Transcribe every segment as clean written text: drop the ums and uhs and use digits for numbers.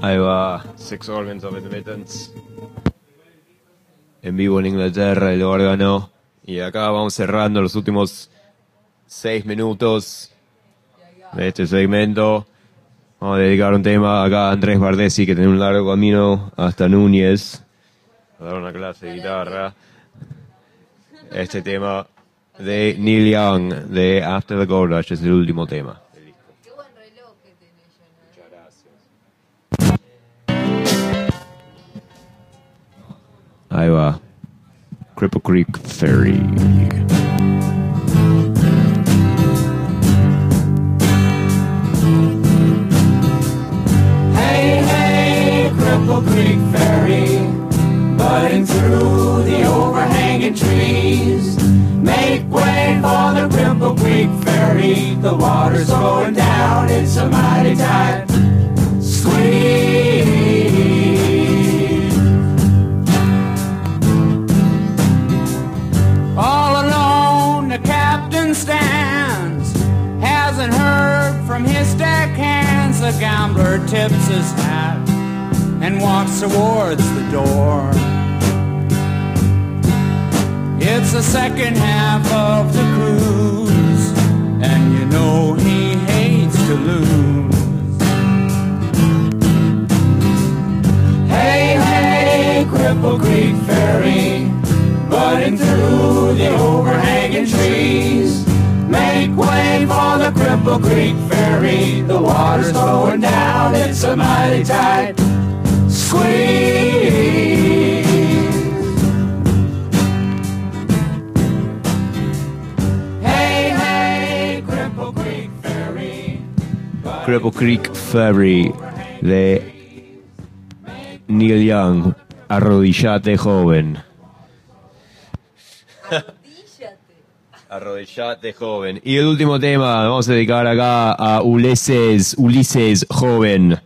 Ahí va, Sex Organs of Admittance. En vivo en Inglaterra, el órgano. Y acá vamos cerrando los últimos 6 minutos de este segmento. Vamos a dedicar un tema acá a Andrés Bardesi, que tiene un largo camino hasta Núñez a dar una clase de guitarra. Este tema de Neil Young, de After the Gold Rush, es el último tema. Qué buen reloj que tenés, Jonah. Muchas gracias. Ahí va. Cripple Creek Ferry. Hey, hey, Cripple Creek Ferry, budding through the overhanging trees. Make way for the Cripple Creek Ferry, the water's going down, it's a mighty tight squeeze. All alone the captain stands, hasn't heard from his deckhands. The gambler tips his hat and walks towards the door. It's the second half of the cruise, and you know he hates to lose. Hey, hey, Cripple Creek Ferry, budding through the overhanging trees. Make way for the Cripple Creek Ferry, the water's going down, it's a mighty tight squeeze. Hey, hey, Cripple Creek Ferry, Cripple Creek Ferry de Neil Young. Arrodillate, joven. Arrodillate, joven. Y el último tema, vamos a dedicar acá a Ulises joven.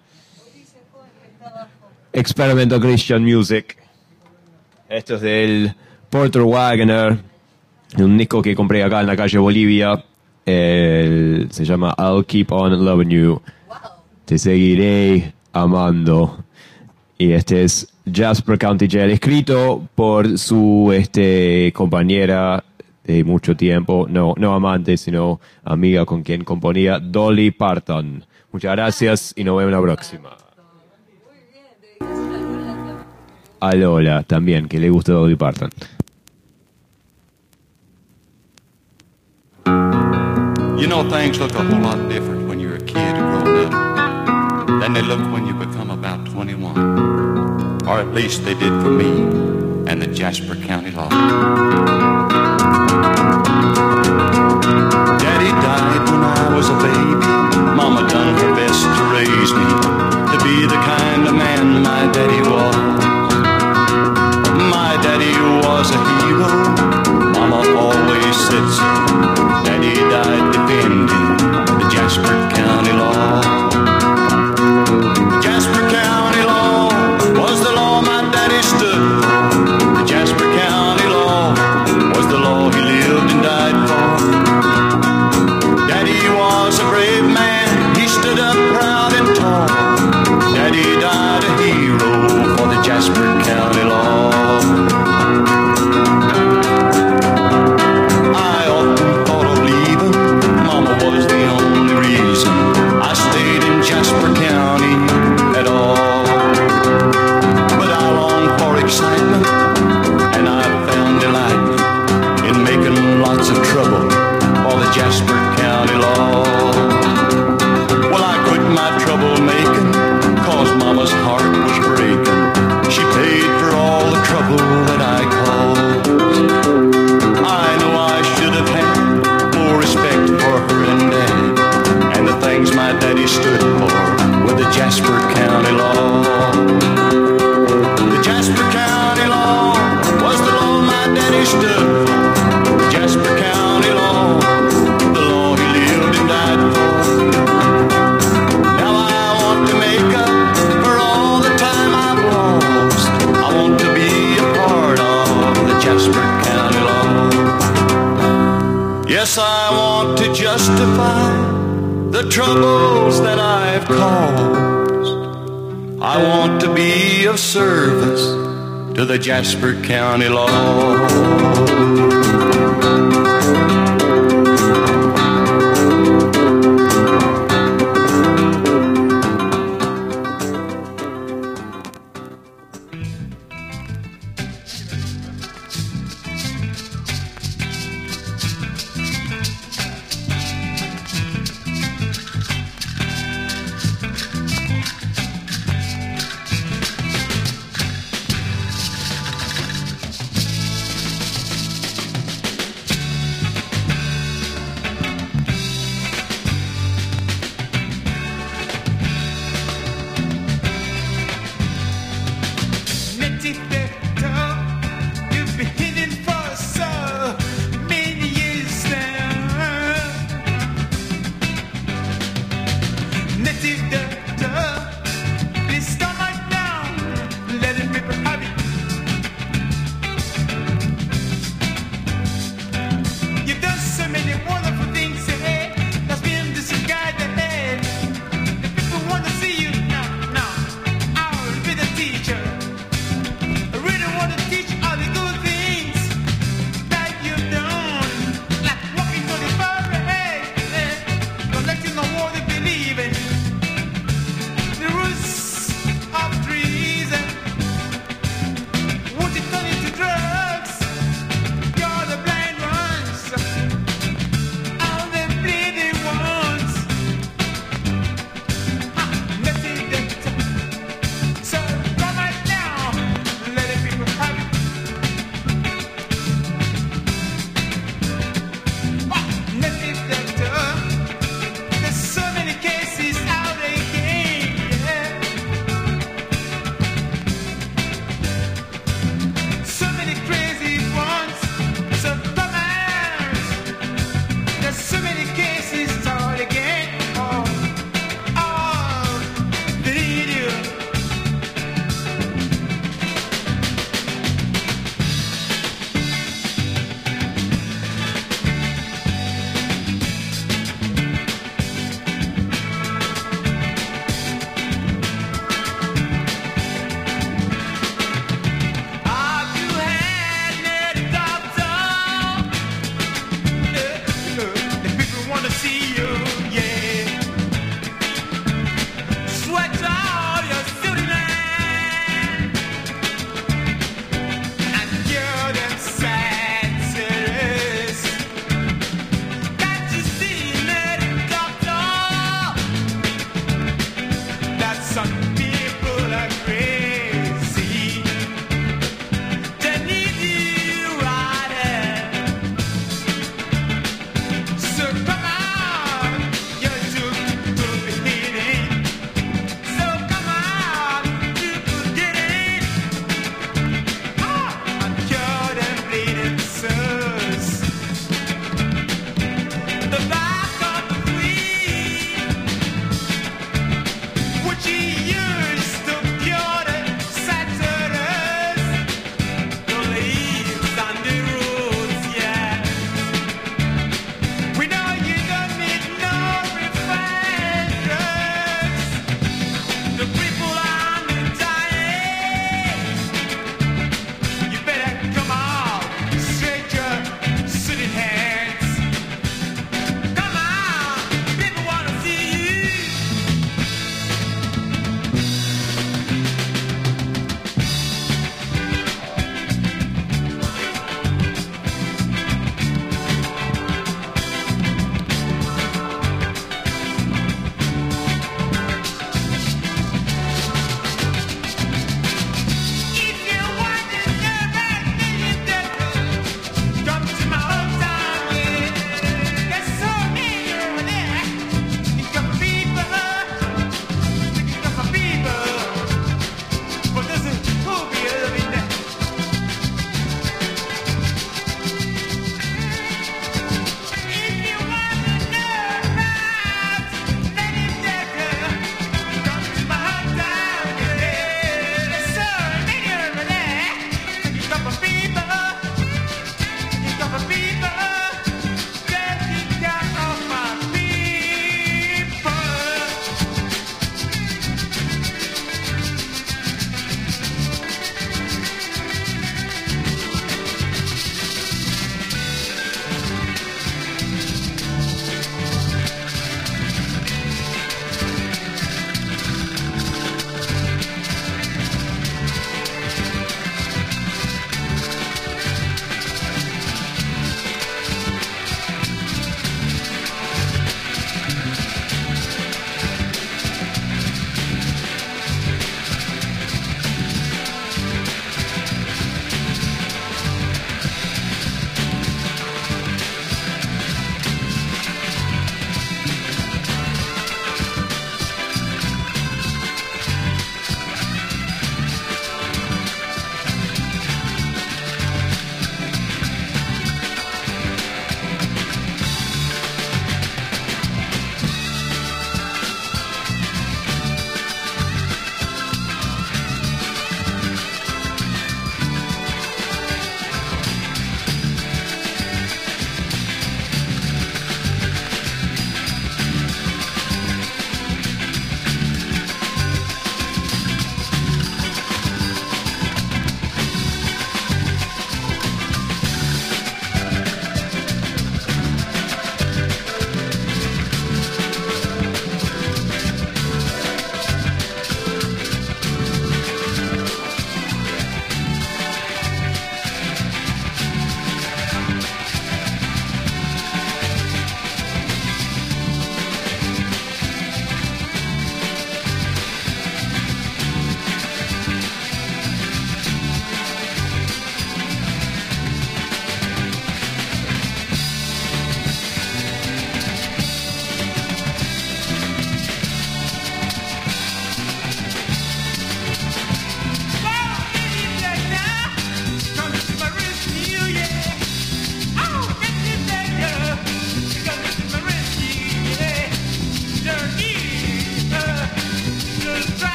Experimental Christian Music. Esto es del Porter Wagoner, un disco que compré acá en la calle Bolivia. Se llama I'll Keep On Loving You. Te seguiré amando. Y este es Jasper County Jail, escrito por su compañera de mucho tiempo, no amante, sino amiga con quien componía, Dolly Parton. Muchas gracias y nos vemos la próxima. A Lola también, que le gusta Dolly Parton. You know, things look a whole lot different when you're a kid growing up than they look when you become about 21. Or at least they did for me and the Jasper County Law. Daddy died when I was a baby. Mama done her best to raise me to be the kind of man my daddy was. My daddy was a hero. Mama always said so. Daddy died defending the Jasper County Law. Jasper County Law was the law my daddy stood for. The Jasper County Law was the law he lived and died for. Daddy was a brave man, he stood up proud and tall. Daddy died a hero for the Jasper County Law. I often thought of leaving, Mama was the only reason I stayed in Jasper County at all. But I longed for excitement, and I found delight in making lots of trouble for the Jasper County Law. Well, I quit my troublemaking, cause Mama's heart was breaking. She paid for all the trouble that I caused. I know I should have had more respect for her and Dad, and the things my daddy stood for with the Jasper County Law. The Jasper County Law was the law my daddy stood for. The Jasper County Law, the law he lived and died for. Now I want to make up for all the time I've lost. I want to be a part of the Jasper County Law. Yes, I want to justify the troubles that I've caused. I want to be of service to the Jasper County law.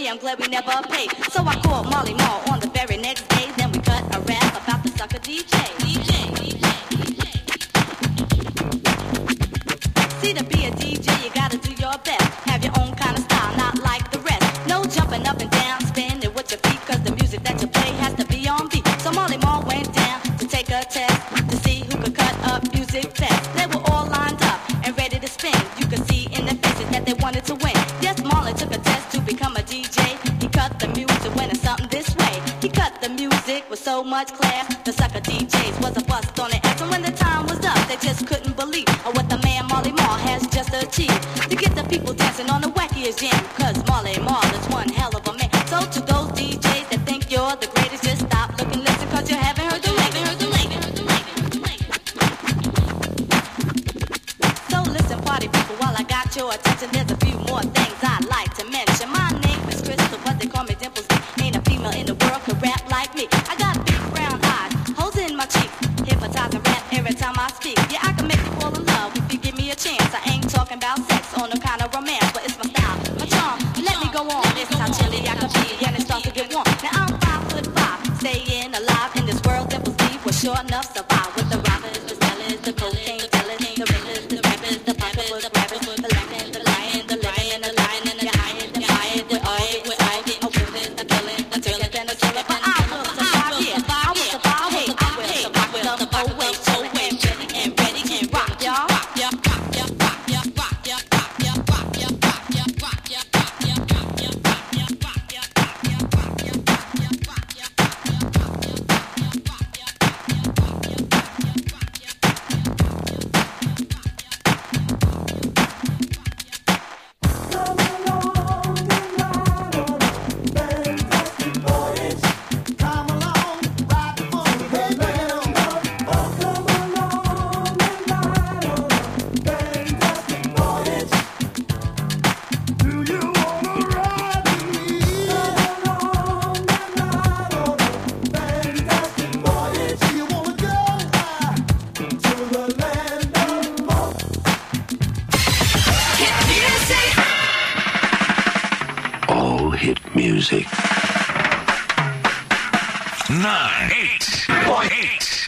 I'm glad we never paid. So I called Marley Marl on the very next day. Then we cut a rap about the sucker DJ. See, to be a DJ, you gotta do your best. Have your own kind of style, not like the rest. No jumping up and down, spinning with your feet, cause the music that you play has to be on beat. So Marley Marl went down to take a test to see who could cut up music best. They were all lined up and ready to spin. You could see in their faces that they wanted to win. Yes, Marley took a test to become a DJ. He cut the music, went something this way. He cut the music with so much class. The sucker DJs was a bust on the ass. And when the time was up, they just couldn't believe what the man Marley Marl has just achieved. To get the people dancing on the wackiest jam. Cause Marley Marl is one hell of a man. So to those DJs that think you're the greatest, just stop, look and listen, cause you haven't heard the latest. So listen, party people, while I got your attention, there's a few more things I'd like to mention. My name is Crystal, but they call me Dimples. Ain't a female in the world could rap like me. I got big brown eyes, holes in my cheeks, hypnotizing rap every time I speak. Yeah, I can make you fall in love if you give me a chance. I ain't talking about sex or no kind of romance, but it's my style, my charm. Let me go on, it's how chilly I can be, and it starts to get warm. Now I'm 5'5", staying alive in this world. Dimples D was sure enough survive with the robbers, the sellers, the cocaine dealers, the rappers, the rappers, the pocketbook rappers, the laughing, the lying, the living, the lying, and the hiding, the fire, the oil, the oil, the killing, the killing, the killing, and the killing. But I will survive, yeah, I will survive, hey, I will survive with the whole way, so ready and rock, y'all. Music 98.8.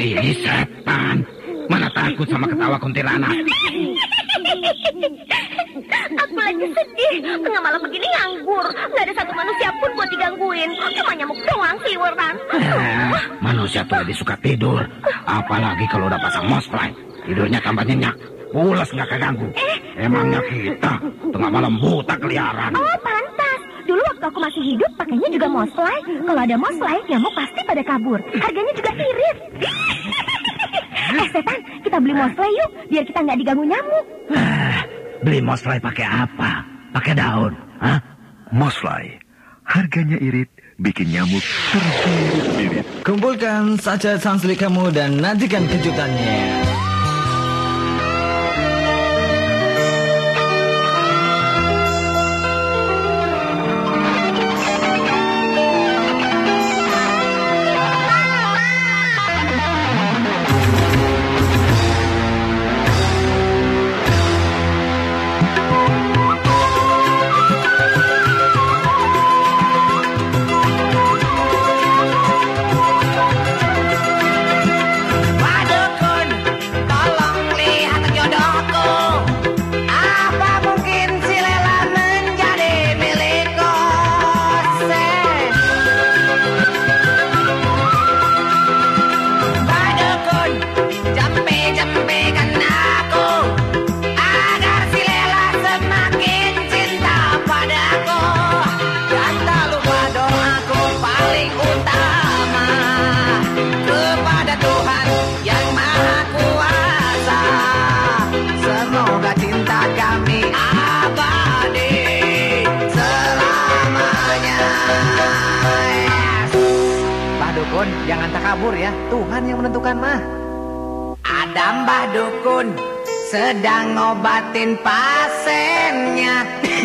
Ini setan. Mana takut sama ketawa kuntilanak. Aku lagi sedih. Tengah malam begini nganggur. Gak ada satu manusia pun buat digangguin. Cuma nyamuk doang sih, Wartan. Manusia tuh lebih suka tidur. Apalagi kalau udah pasang mosply. Tidurnya tambah nyenyak. Pulas gak keganggu. Emangnya kita tengah malam buta keliaran. Oh, pantas. Dulu waktu aku masih hidup pakainya juga moslay. Kalau ada moslay, nyamuk pasti pada kabur. Harganya juga irit. Setan, kita beli moslay yuk, biar kita nggak diganggu nyamuk. Beli moslay pakai apa? Pakai daun? Hah? Moslay, harganya irit, bikin nyamuk terbirit-birit. Kumpulkan saja sansli kamu dan nantikan kejutannya. Jangan takabur ya, Tuhan yang menentukan mah. Ada Mbah Dukun sedang ngobatin pasiennya.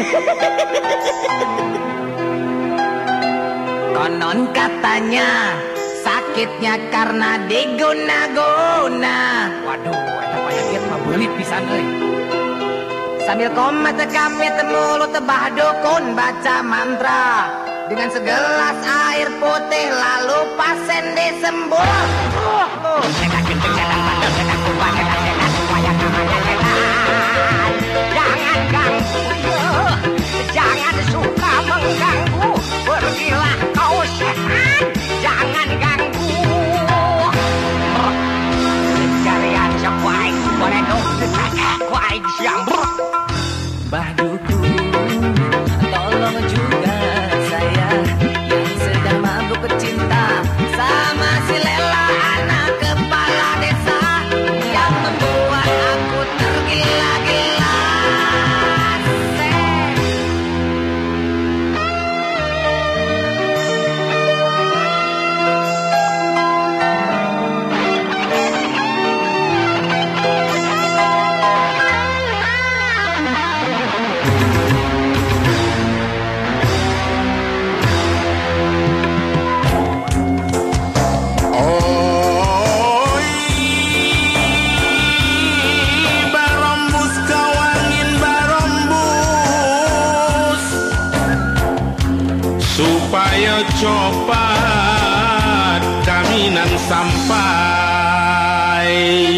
Konon katanya sakitnya karena diguna-guna. Waduh, ada penyakit mah belit pisan euy. Sambil komat kami mulut Mbah Dukun baca mantra. Dengan segelas air putih lalu pasien disembur. Jangan ganggu, jangan suka mengganggu. Pergilah kau setan, jangan ganggu. Carian sebaik, boleh dong baik siang. Mbah Dukun, tolong juga saya yang sedang mabuk cinta sama si Lela, anak kepala desa yang membuat aku tergila-gila. Supaya cepat kaminan sampai.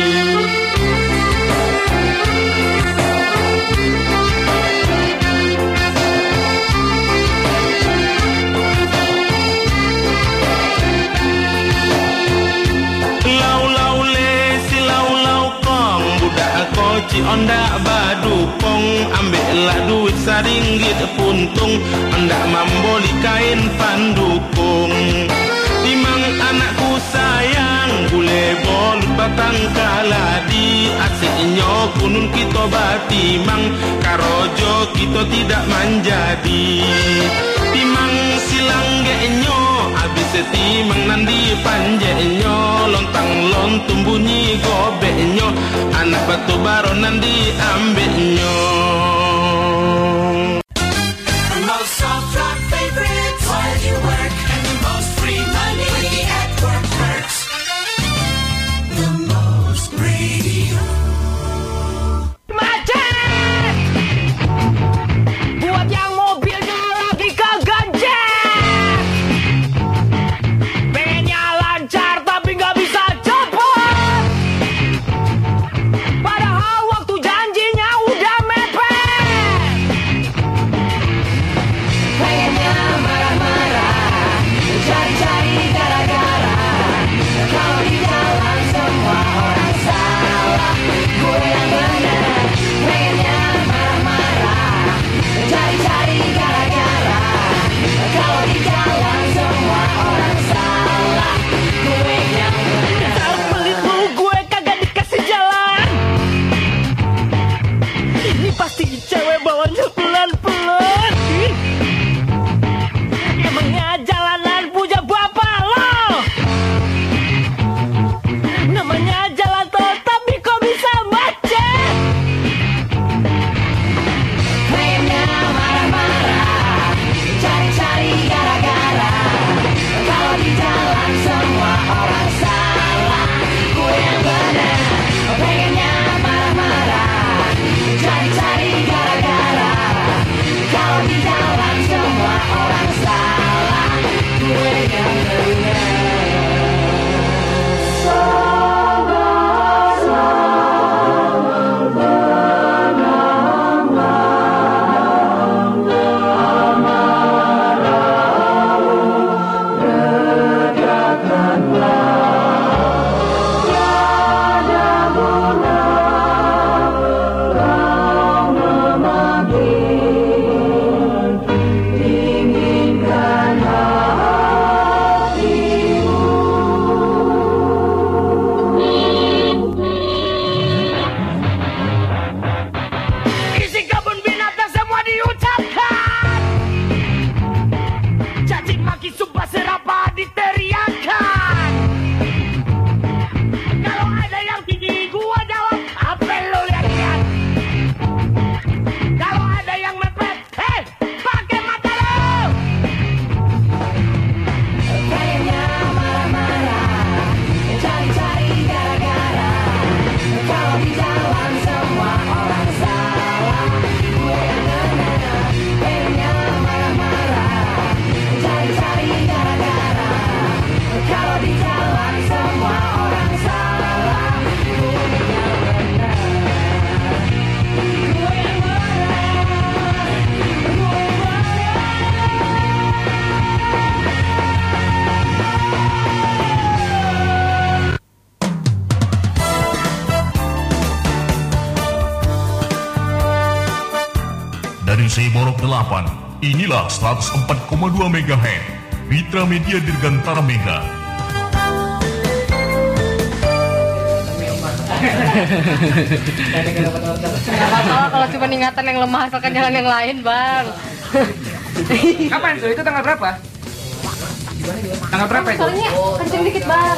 Lau-lau le si lau-lau kong budak koci ondak badupong. Ambillah duit saringgit puntung, hendak membeli kain pandukung. Timang anakku sayang, bule bolut batang kaladi. Asiknya kunun kita batimang, karojo kita tidak manjadi. Timang silang genyo, abis timang nandi panjenyo. Lontang lontung bunyi gobeknyo, anak batu baron nandi ambeknyo. Most soft-rock favorites while you work, and the most free money at work works. The most radio. Macet! Buat yang mobilnya lagi keganjel, pengennya lancar tapi nggak bisa cepet. frekuensi Borok 8. Inilah 104,2 MHz Mitra Media Dirgantara Mega. Gak apa-apa kalau cuma ingatan yang lemah, asalkan jangan yang lain, Bang. Kapan tuh? Itu tanggal berapa? Tanggal berapa itu? Soalnya kenceng dikit, Bang.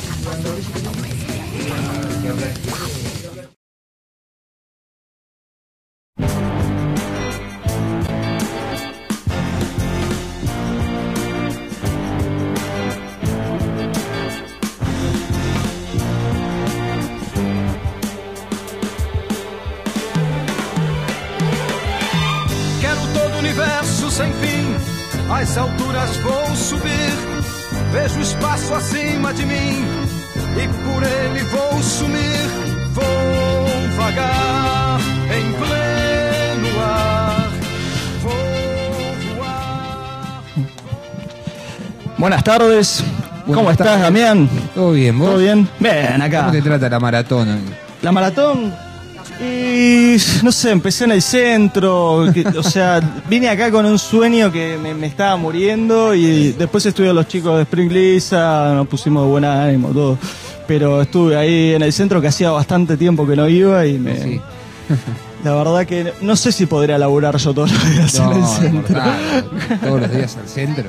Sem fim, às alturas vou subir. Vejo espaço acima de mim e por ele vou sumir. Vou vagar em pleno ar. Vou voar. Buenas tardes. ¿Cómo estás, Damián? Todo bien, ¿vos? ¿Todo bien? Bien, acá. ¿Cómo te trata la maratón? La maratón. Y no sé, empecé en el centro, o sea, vine acá con un sueño que me estaba muriendo y después estuve a los chicos de Spring Lisa, nos pusimos de buen ánimo, todo. Pero estuve ahí en el centro que hacía bastante tiempo que no iba y me... Sí. La verdad que no sé si podría laburar yo todos los días en el centro. Todos los días al centro.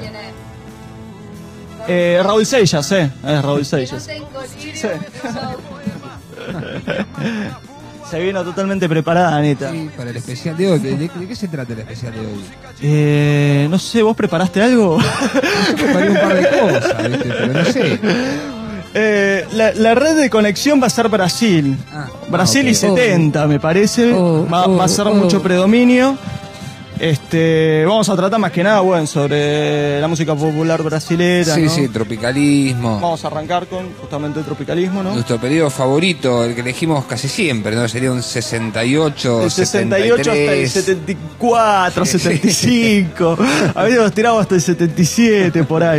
Raúl Seixas, es Raúl Seixas. Sí. Se vino totalmente preparada, Anita. Sí, para el especial de hoy. ¿De qué se trata el especial de hoy? No sé, ¿vos preparaste algo? Yo preparé un par de cosas, ¿viste? Pero no sé. La red de conexión va a ser Brasil. Brasil okay. Y 70, me parece. Va a ser mucho predominio. Vamos a tratar más que nada, bueno, sobre la música popular brasilera. Sí, ¿no? Sí, tropicalismo. Vamos a arrancar con justamente el tropicalismo, ¿no? Nuestro periodo favorito, el que elegimos casi siempre, ¿no? Sería un 68, el 68 73. Hasta el 74, sí. 75. Habíamos tirado hasta el 77, por ahí.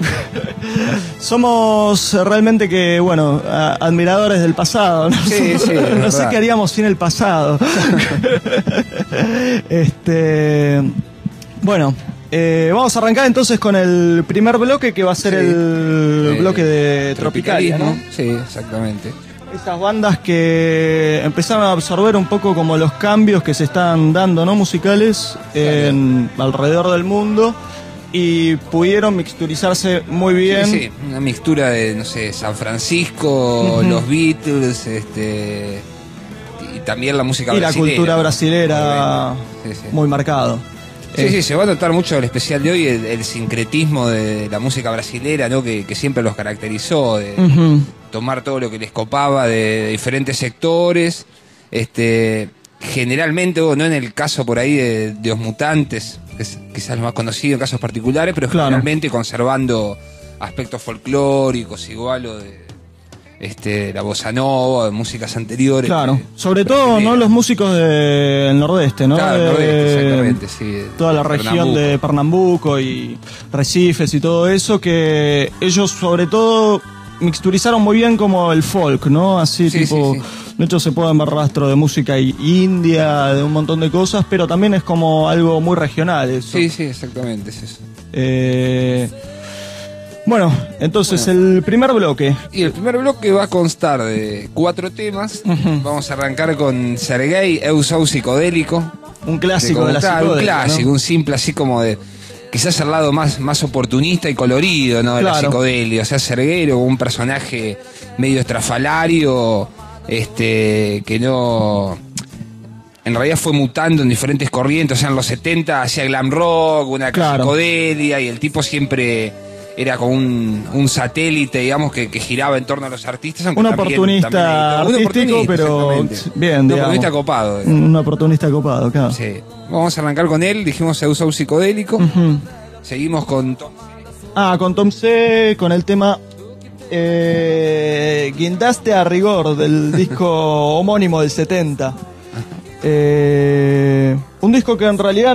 Somos realmente que, bueno, admiradores del pasado, ¿no? Sí, sí, no sé qué haríamos sin el pasado. Bueno, vamos a arrancar entonces con el primer bloque que va a ser el bloque de Tropicalia, ¿no? Sí, exactamente. Estas bandas que empezaron a absorber un poco como los cambios que se están dando, ¿no? Musicales alrededor del mundo y pudieron mixturizarse muy bien. Sí, una mixtura de, no sé, San Francisco, los Beatles, y también la música y brasilera. Y la cultura brasilera muy marcado. Sí, se va a notar mucho el especial de hoy, el sincretismo de la música brasilera, ¿no? Que siempre los caracterizó, de tomar todo lo que les copaba de diferentes sectores, generalmente, no en el caso por ahí de Los Mutantes, que es quizás lo más conocido en casos particulares, pero generalmente conservando aspectos folclóricos, igual o de la bossa nova, de músicas anteriores. Claro, sobre todo, ¿no? Los músicos del nordeste, ¿no? Claro, nordeste, exactamente, sí. Toda la región de Pernambuco y Recifes y todo eso, que ellos sobre todo mixturizaron muy bien como el folk, ¿no? Así tipo... Sí. De hecho se pueden ver rastros de música india, de un montón de cosas, pero también es como algo muy regional eso. Sí, exactamente, es eso. Bueno, entonces el primer bloque. Y el primer bloque va a constar de 4 temas. Vamos a arrancar con Sergei, Eu Sou Psicodélico. Un clásico de la psicodélica, un clásico, ¿no? Un simple así como de... Quizás el lado más oportunista y colorido, ¿no? De la psicodelia. O sea, Sergei era un personaje medio estrafalario, que no... En realidad fue mutando en diferentes corrientes. O sea, en los 70 hacía glam rock, una psicodelia, y el tipo siempre... Era como un satélite, digamos, que giraba en torno a los artistas. Un oportunista artístico, pero bien, un oportunista copado. Un oportunista copado, claro. Sí. Vamos a arrancar con él, dijimos Eu Sou Psicodélico. Seguimos con Tom C. Con Tom C, con el tema Guindaste a Rigor, del disco homónimo del 70. Un disco que en realidad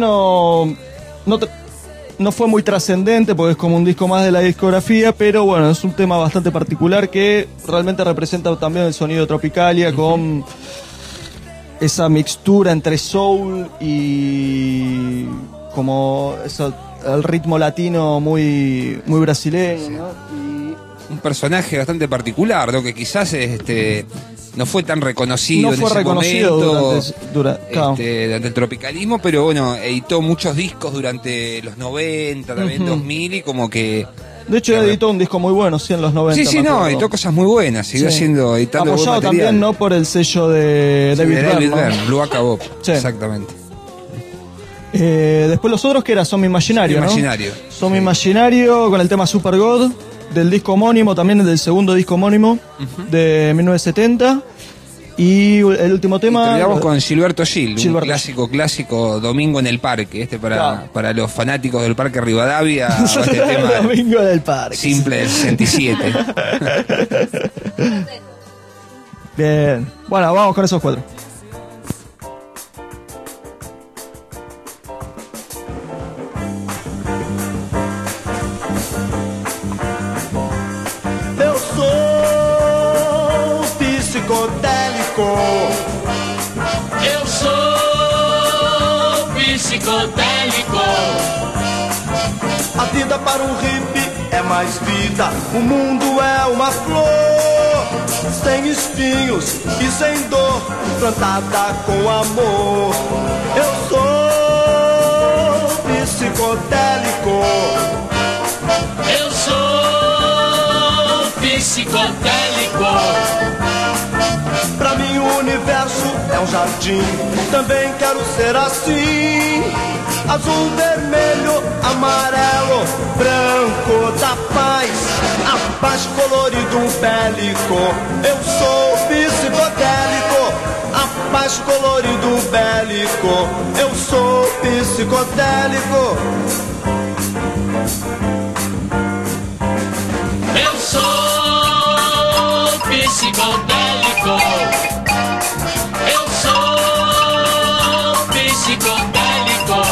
no fue muy trascendente porque es como un disco más de la discografía, pero bueno, es un tema bastante particular que realmente representa también el sonido Tropicalia con esa mixtura entre soul y como eso, el ritmo latino muy brasileño, ¿no? Un personaje bastante particular, ¿no? Que quizás no fue tan reconocido en ese momento durante el tropicalismo, pero bueno, editó muchos discos durante los 90, también 2000 y como que... De hecho, editó un disco muy bueno, sí, en los 90. Sí, editó cosas muy buenas, siguió editando apoyado también, ¿no? Por el sello de David Byrne, Blue Acabó, exactamente. Después los otros que era Some Imaginario, ¿no? Some sí. Imaginario con el tema Super God, del disco homónimo, también del segundo disco homónimo de 1970. Y el último tema... Terminamos con Gilberto Gil, un clásico Domingo en el Parque, para los fanáticos del Parque Rivadavia, este tema Domingo del Parque. Simple del 67. Bien, bueno, vamos con esos 4. Eu sou psicodélico. A vida para um hippie é mais vida. O mundo é uma flor, sem espinhos e sem dor, plantada com amor. Eu sou psicodélico. Eu sou psicodélico. Pra mim o universo é um jardim, também quero ser assim. Azul, vermelho, amarelo, branco da paz, a paz colorido bélico. Eu sou psicodélico, a paz colorido bélico. Eu sou psicodélico. Eu sou psicodélico. Eu sou psicodélico.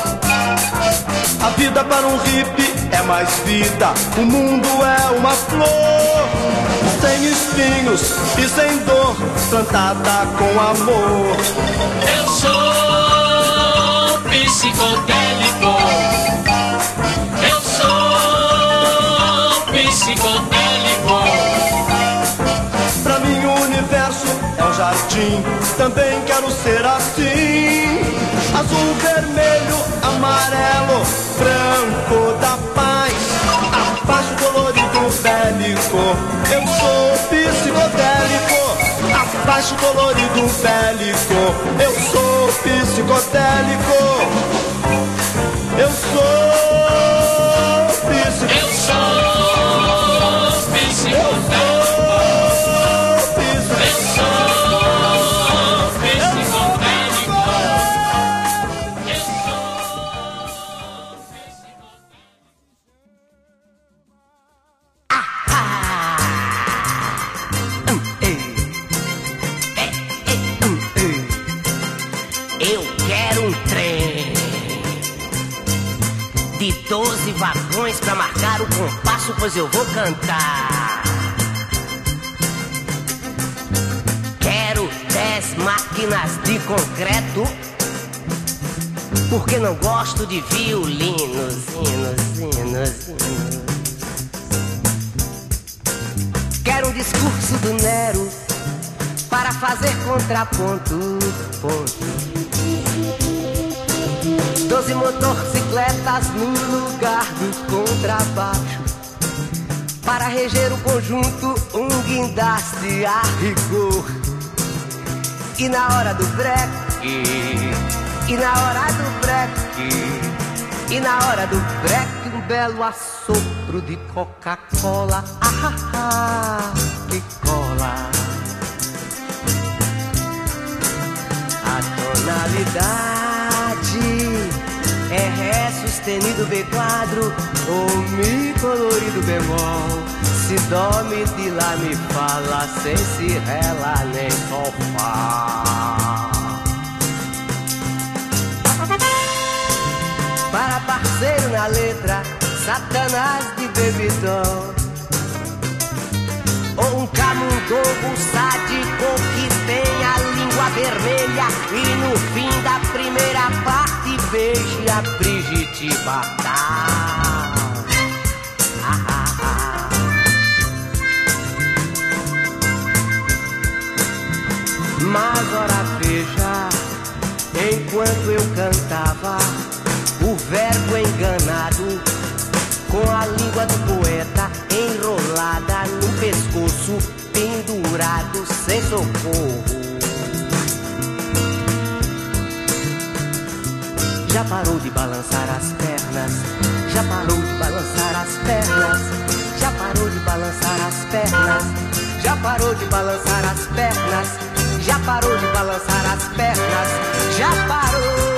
A vida para um hippie é mais vida. O mundo é uma flor, sem espinhos e sem dor, plantada com amor. Eu sou psicodélico. Eu sou psicodélico. Pra mim o universo é um jardim, também quero ser assim. Azul, vermelho, amarelo, branco da paz, a paz colorido bélico. Eu sou psicodélico, a paz colorido bélico. Eu sou psicodélico. Eu sou psicodélico. Eu sou psicodélico. Eu quero um trem de 12 vagões pra marcar o compasso, pois eu vou cantar. Quero 10 máquinas de concreto, porque não gosto de violinos. Quero um discurso do Nero para fazer contraponto. 12 motocicletas no lugar do contrabaixo, para reger o conjunto, um guindaste a rigor. E na hora do breque, e na hora do breque, e na hora do breque, um belo assopro de Coca-Cola. Que cola. A tonalidade é Ré sustenido B quadro ou Mi colorido bemol. Si, Dó, Mi, Di, Lá, Mi, Fá, Lá, sem Si, Ré, Lá, nem Sol, Fá. Para parceiro na letra, Satanás de bebidão, ou um camundongo sádico que tem a língua vermelha e no fim da primeira parte beije a Brigitte Bardot. Mas ora veja, enquanto eu cantava o verbo enganado, com a língua do poeta enrolada no pescoço, pendurado sem socorro. Já parou de balançar as pernas, já parou de balançar as pernas, já parou de balançar as pernas, já parou de balançar as pernas, já parou de balançar as pernas, já parou.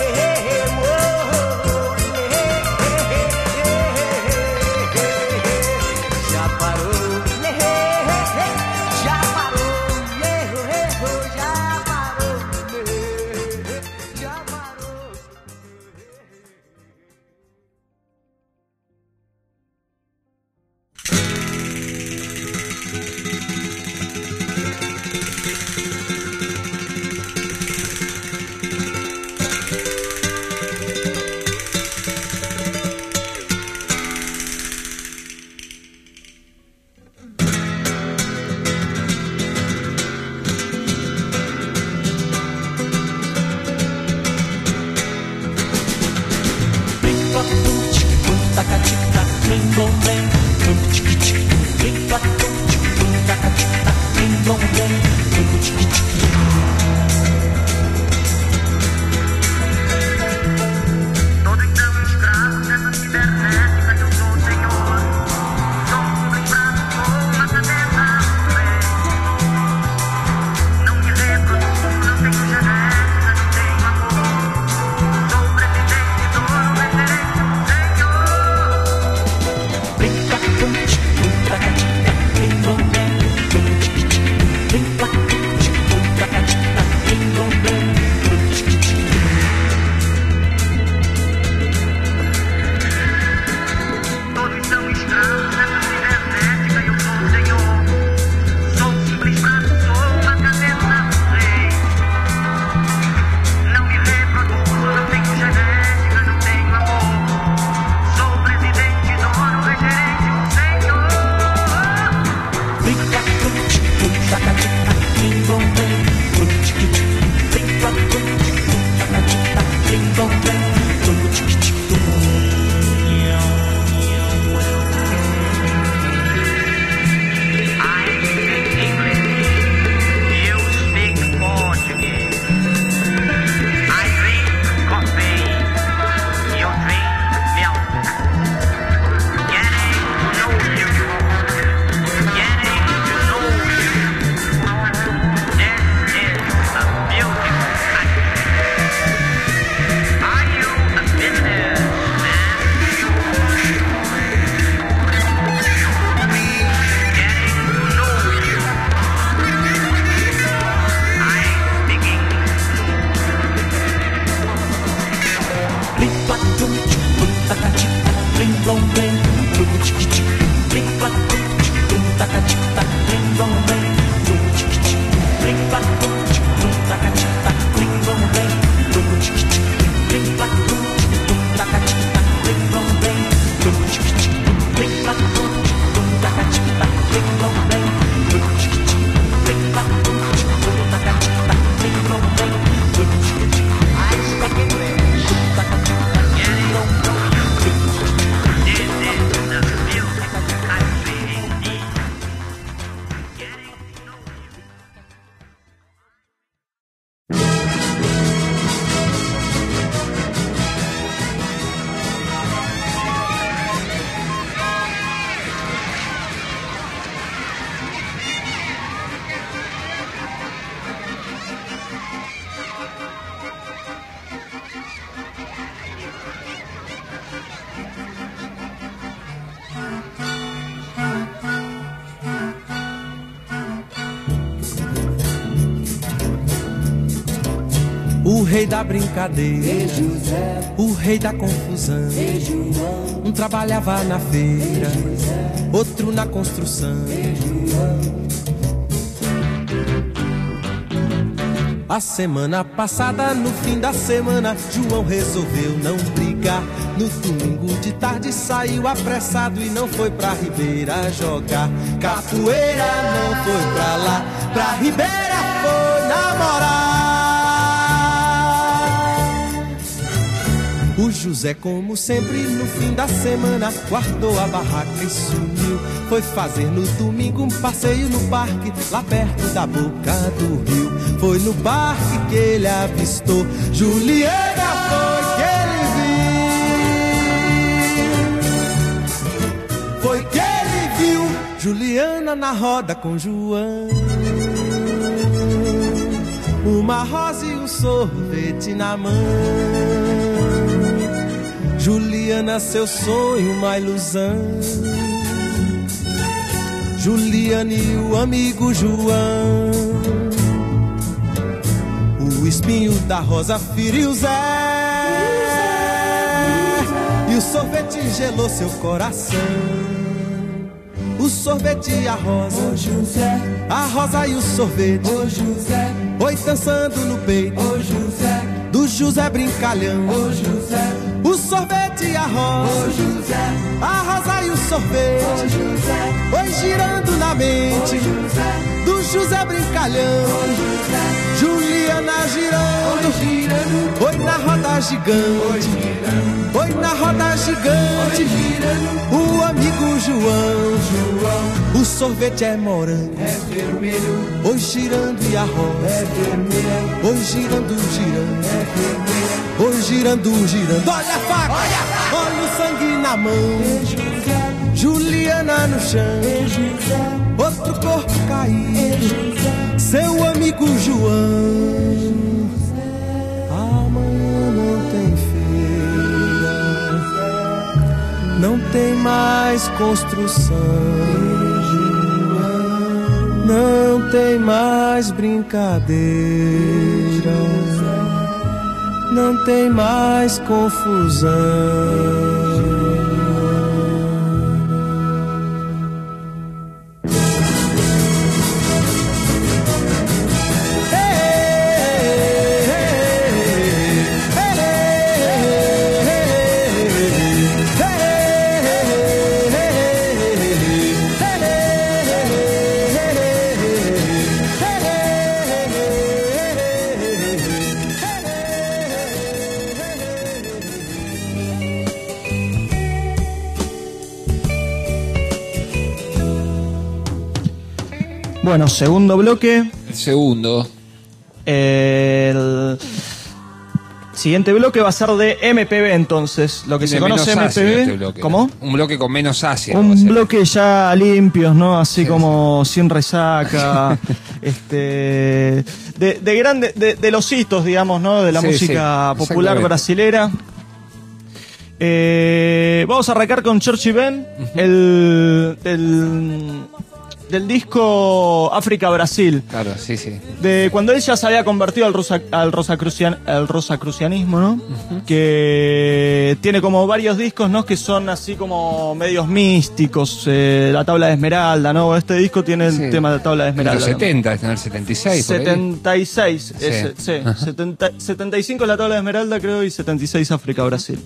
O rei da brincadeira, o rei da confusão. Um trabalhava na feira, outro na construção. A semana passada, no fim da semana, João resolveu não brigar. No domingo de tarde saiu apressado e não foi pra Ribeira jogar capoeira, não foi pra lá, pra Ribeira foi namorar. O José, como sempre, no fim da semana, guardou a barraca e sumiu. Foi fazer no domingo um passeio no parque, lá perto da boca do rio. Foi no parque que ele avistou Juliana, foi que ele viu. Foi que ele viu Juliana na roda com João. Uma rosa e um sorvete na mão. Juliana, seu sonho, uma ilusão. Juliana e o amigo João. O espinho da rosa feriu Zé. E o sorvete gelou seu coração. O sorvete e a rosa, oh, José. A rosa e o sorvete, oh, José. Oi dançando no peito, oh, José. Do José brincalhão, oh, José. O sorvete e a rosa, oh, José. A rosa e o sorvete, oh, José. Oi girando na mente, oh, José. Do José brincalhão, oh, José. Juliana girando, oh, girando. Oi na roda gigante, oh, girando. Oi na roda gigante, oh, girando. O amigo João, João. O sorvete é morango, é vermelho. Oi girando e a rosa, é vermelha. Oi girando, girando, é vermelha. Oi girando, girando. Olha a faca, olha o sangue na mão. Juliana no chão, outro corpo caído. Seu amigo João. Amanhã não tem feira, não tem mais construção, não tem mais brincadeira, não tem mais confusão. Bueno, segundo bloque. El segundo. El siguiente bloque va a ser de MPB, entonces. Lo que se conoce MPB. Este bloque, ¿Cómo? Un bloque con menos ácido. Un bloque ya limpios, ¿no? Así sí, como sí. Sin resaca. De los hitos, digamos, ¿no? De la música popular brasilera. Vamos a arrancar con George Ben, del disco África Brasil. Claro, sí, sí. De cuando él ya se había convertido al rosacrucianismo, ¿no? Que tiene como varios discos, ¿no? Que son así como medios místicos. La Tabla de Esmeralda, ¿no? Este disco tiene el tema de la Tabla de Esmeralda. En los 70, está en el 76. 76, sí. 75 es la Tabla de Esmeralda, creo, y 76 África Brasil.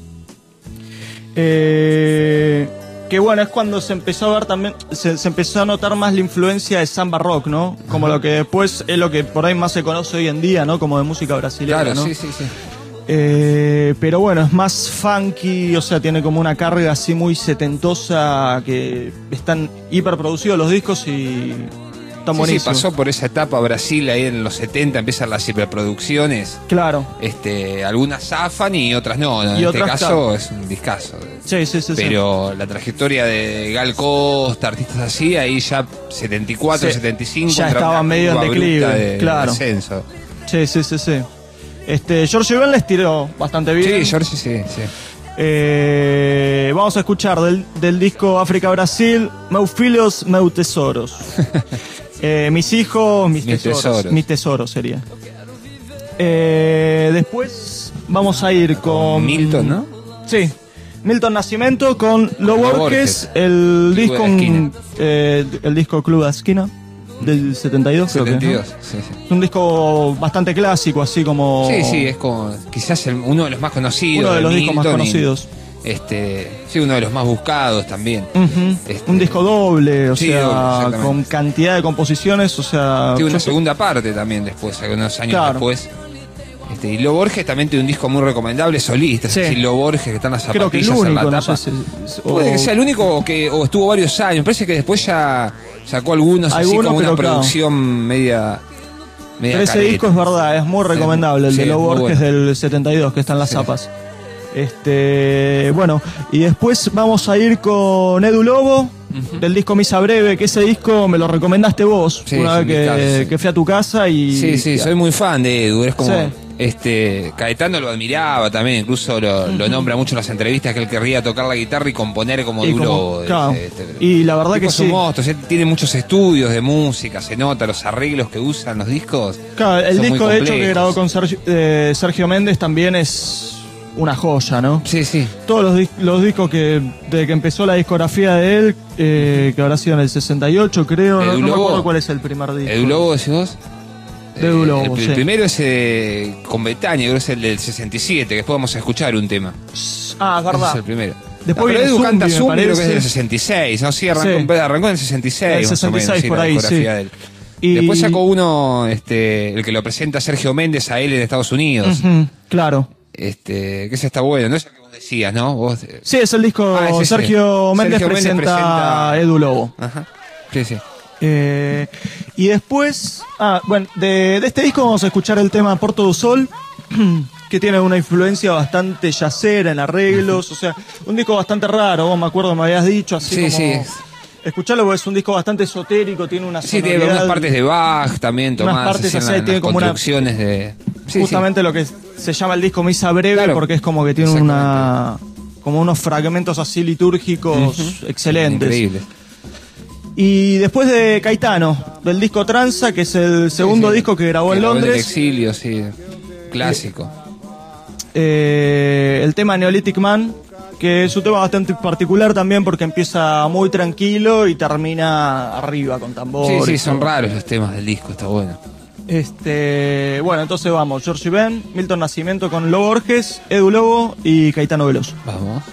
Que bueno, es cuando se empezó a ver también, se empezó a notar más la influencia de samba rock, ¿no? Como lo que después es lo que por ahí más se conoce hoy en día, ¿no? Como de música brasileña, claro, ¿no? Sí, sí, sí. Pero bueno, es más funky, o sea, tiene como una carga así muy setentosa, que están hiperproducidos los discos y están buenísimos. Sí, pasó por esa etapa Brasil ahí en los 70, empiezan las hiperproducciones. Claro. Algunas zafan y otras no. En este caso es un discazo. Sí. Pero la trayectoria de Gal Costa, artistas así, ahí ya 74, sí. 75. Ya estaba medio en declive, claro. Ascenso. Sí. George Ben les tiró bastante bien. Sí, George sí. Vamos a escuchar del disco África Brasil, Meus filhos, meus tesouros. Mis hijos, mis tesoros. Mis tesoros sería. Después vamos a ir con Milton, ¿no? Sí, Milton Nascimento con Lo Borges, el disco Club da Esquina. del 72, creo 72, que. ¿No? sí. Es un disco bastante clásico, así como... Sí, es como quizás uno de los más conocidos. Uno de los discos más conocidos. Sí, uno de los más buscados también. Un disco doble, sí, doble, con cantidad de composiciones, o sea... Sí, una segunda parte también después, algunos años después. Y Lo Borges también tiene un disco muy recomendable, solista. Sí. Lo Borges, que están las zapatillas, creo que el único, en la tapa. No sé puede que sea el único o estuvo varios años. Me parece que después ya sacó algunos así como una producción media pero ese careta. Disco es verdad, es muy recomendable, el de Lo Borges del 72, que está en las zapas. Bueno, y después vamos a ir con Edu Lobo, del disco Misa Breve, que ese disco me lo recomendaste vos una vez que fui a tu casa y... Sí, soy muy fan de Edu, es como... Caetano lo admiraba también, incluso lo nombra mucho en las entrevistas, que él querría tocar la guitarra y componer como Edu Lobo. Claro. Y la verdad que sí. Monstruo, tiene muchos estudios de música, se nota los arreglos que usan los discos. Claro, el disco de hecho que grabó con Sergio Méndez también es una joya, ¿no? Sí. Todos los discos desde que empezó la discografía de él, que habrá sido en el 68, creo, no me acuerdo cuál es el primer disco. ¿Edu Lobo decís vos? El primero es con Betania, creo que es el del 67, que después vamos a escuchar un tema. Ah, es verdad. Ese es el primero. Después pero Edu canta Zumbi, creo que es del 66, ¿no? Sí, arrancó en el 66. El 66 por ahí, sí. De él. Y después sacó uno, el que lo presenta Sergio Méndez a él en Estados Unidos. Claro. Que ese está bueno, no es el que vos decías, ¿no? Sí, es el disco Sergio Méndez presenta a Edu Lobo. Ajá. Sí. Y después, de este disco vamos a escuchar el tema Porto do Sol, que tiene una influencia bastante yacera en arreglos, o sea, un disco bastante raro, vos me acuerdo me habías dicho, así como... Sí. Escuchalo porque es un disco bastante esotérico, tiene una sonoridad... Sí, tiene unas partes de Bach también, tomadas unas partes así, tiene como construcciones de... Justamente lo que se llama el disco Misa Breve, porque es como que tiene como unos fragmentos así litúrgicos excelentes. Increíble. Y después de Caetano, del disco Tranza, que es el segundo disco que grabó en Londres. El exilio, sí, clásico. El tema Neolithic Man, que es un tema bastante particular también porque empieza muy tranquilo y termina arriba con tambores. Sí, son raros los temas del disco, está bueno. Bueno, entonces vamos, George Ben, Milton Nascimento con Lo Borges, Edu Lobo y Caetano Veloso. Vamos.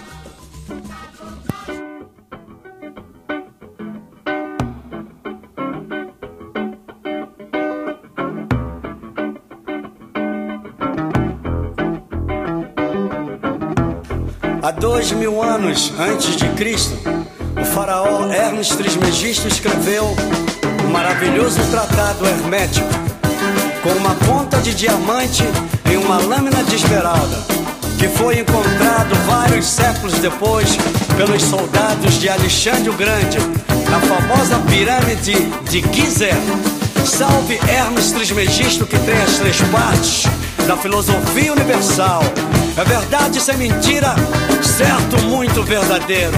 Há 2000 anos antes de Cristo, o faraó Hermes Trismegisto escreveu um maravilhoso tratado hermético com uma ponta de diamante em uma lâmina de esmeralda, que foi encontrado vários séculos depois pelos soldados de Alexandre o Grande na famosa pirâmide de Gizé. Salve Hermes Trismegisto, que tem as 3 partes da filosofia universal. É verdade sem mentira, certo, muito verdadeiro.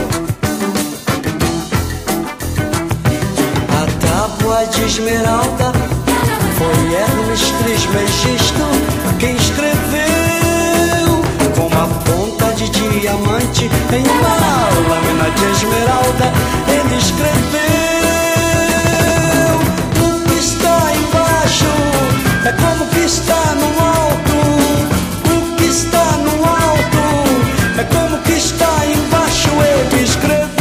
A tábua de esmeralda foi Hermes Trismegisto quem escreveu, com uma ponta de diamante em uma lâmina de esmeralda. Ele escreveu: o que está embaixo é como que está no alto. O que está no alto é como que está embaixo. Ele escreveu.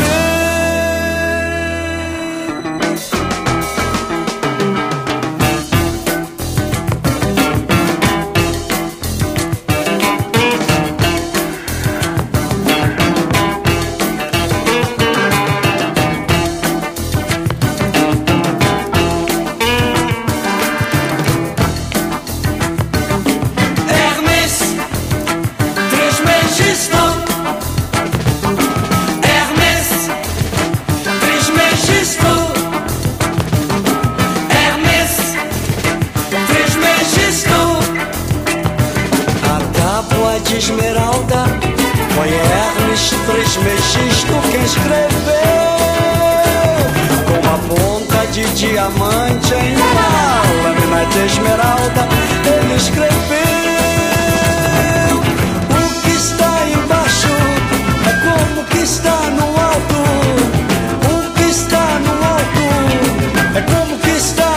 Esmeralda foi Hermes Trismegisto quem escreveu, com uma ponta de diamante em uma lâmina de esmeralda. Ele escreveu: o que está embaixo é como que está no alto. O que está no alto é como que está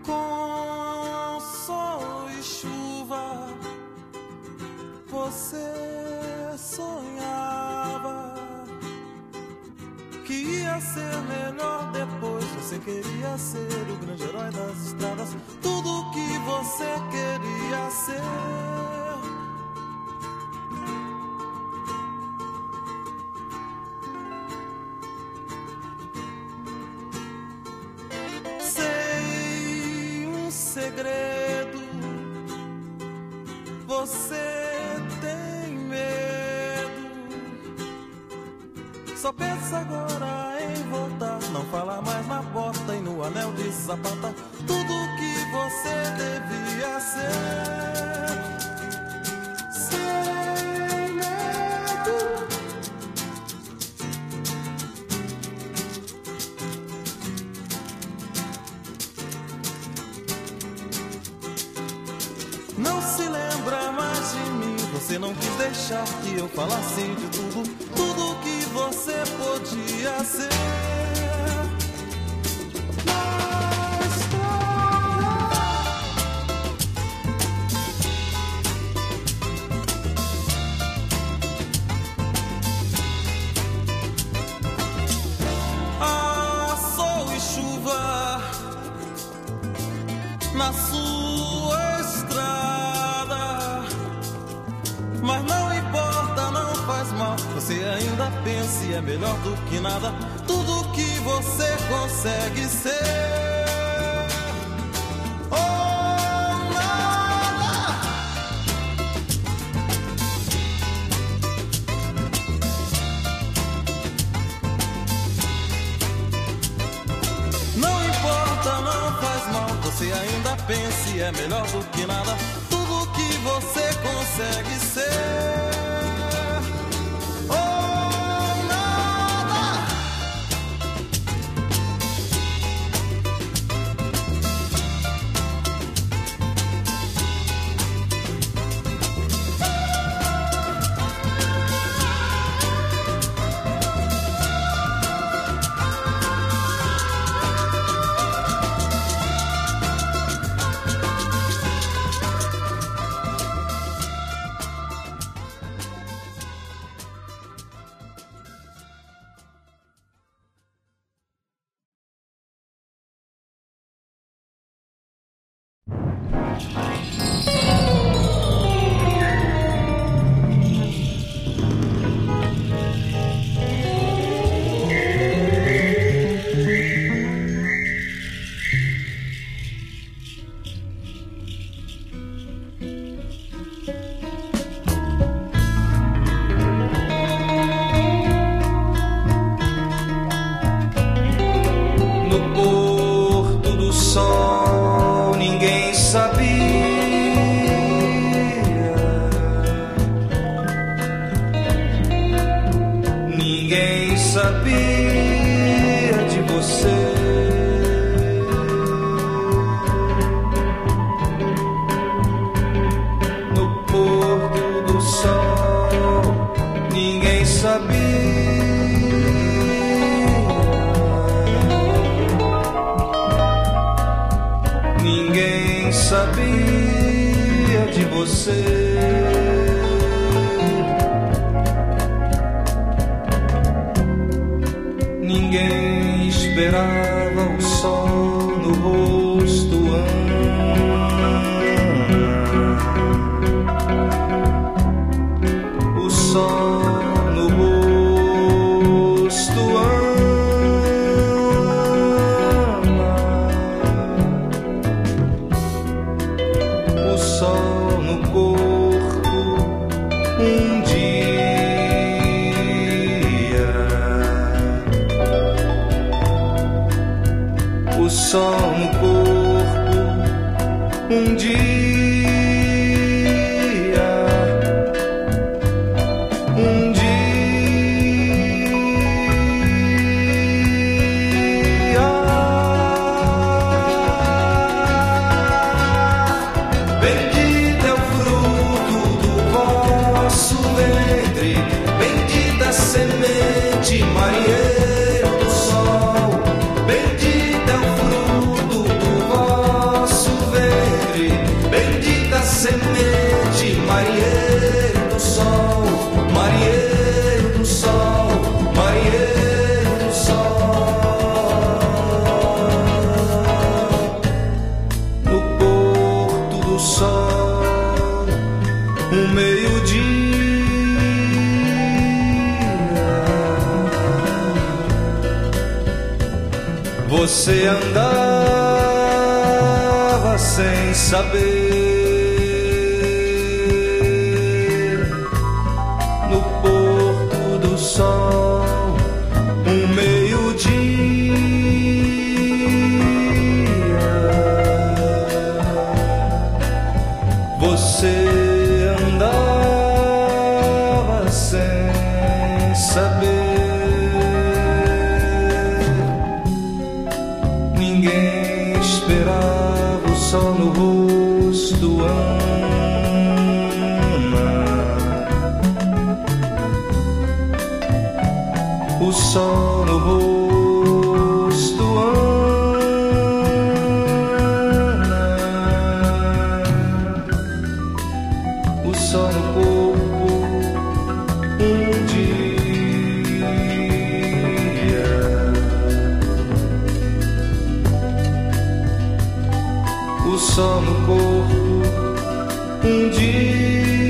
Com sol e chuva, você sonhava que ia ser melhor depois. Você queria ser o grande herói das estradas, tudo o que você queria ser. Segredo, você tem medo, só pensa agora em voltar, não fala mais na porta e no anel de sapata, tudo que você devia ser. Sem medo. Não se lembra mais de mim, você não quis deixar que eu falasse de tudo, tudo que você podia ser. Ah, sol e chuva na sua estrada, mas não importa, não faz mal. Você ainda pensa e é melhor do que nada, tudo que você consegue ser. Oh, nada. Não importa, não faz mal. Você ainda pensa e é melhor do que nada, tudo que você consegue ser. Oh, nada. Ninguém sabia de você. Ninguém esperava o sol no rosto. O sol no rosto. O sol no corpo. Um dia. O sol no corpo. Um dia. Um dia. Bendito é o fruto do vosso ventre, bendita a semente, marinheiro do sol. Bendito é o fruto do vosso Você andava sem saber, no porto do sol, meio-dia. Você andava sem saber. Ninguém esperava o sol no rosto, Ana. O sol no rosto, Ana. O sol no corpo, dia. O sol no corpo, dia.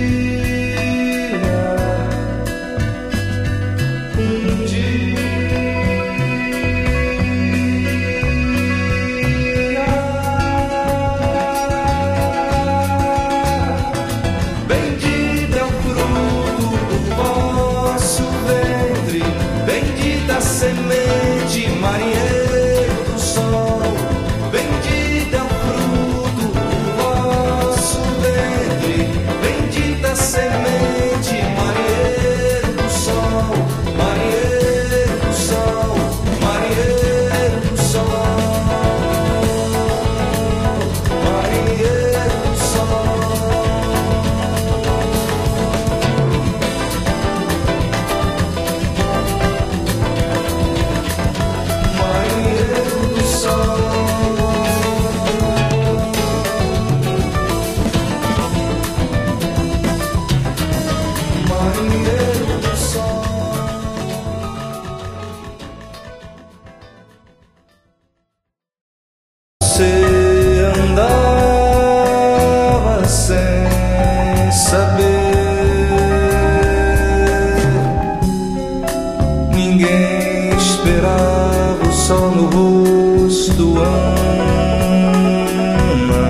Bendito é o fruto do vosso ventre, bendita a semente, marinheiro do sol. Bendito é o fruto do vosso ventre, bendita a semente, marinheiro do sol, marinheiro do sol, marinheiro do sol, marinheiro do sol. Marinheiro do sol, marinheiro do sol. Você andava sem saber. Ninguém esperava o sol no rosto, Ana.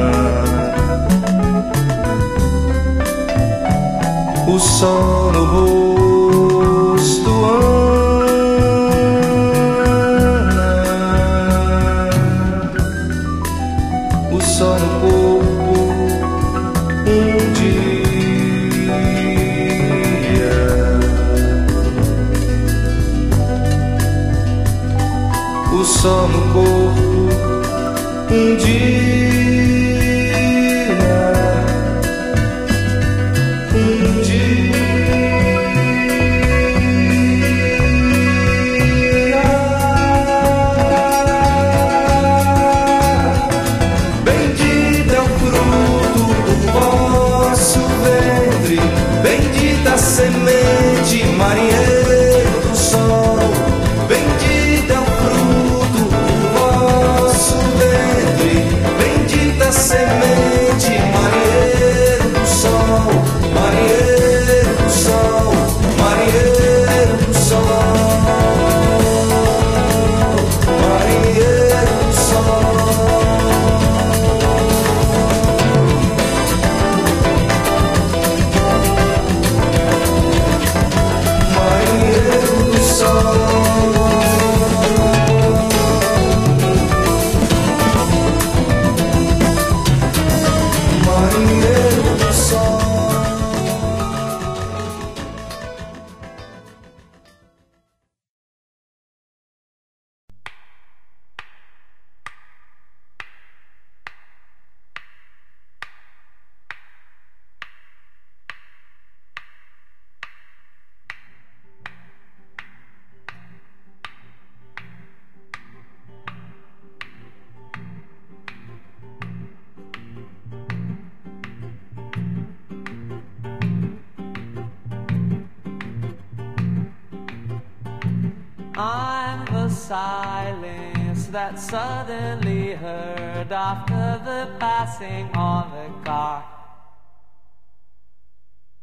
O sol no rosto, Ana. O sol no corpo, dia. O sol no corpo, dia. Bendito é o fruto do vosso ventre, bendita a semente, marinheiro do sol. Bendito é o fruto do vosso ventre, bendita a semente, marinheiro do sol, marinheiro do sol, marinheiro do sol, marinheiro do sol. Marinheiro do sol, marinheiro do sol. I'm the silence that suddenly heard after the passing of the car.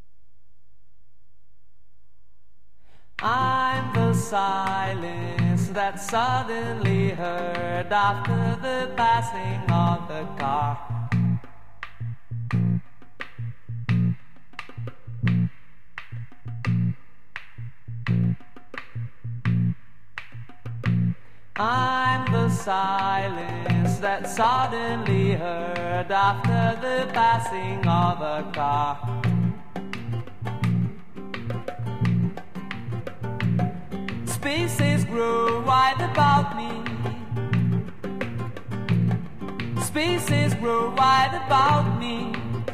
I'm the silence that suddenly heard after the passing of the car. I'm the silence that suddenly heard after the passing of a car. Spaces grow wide about me. Spaces grow wide about me.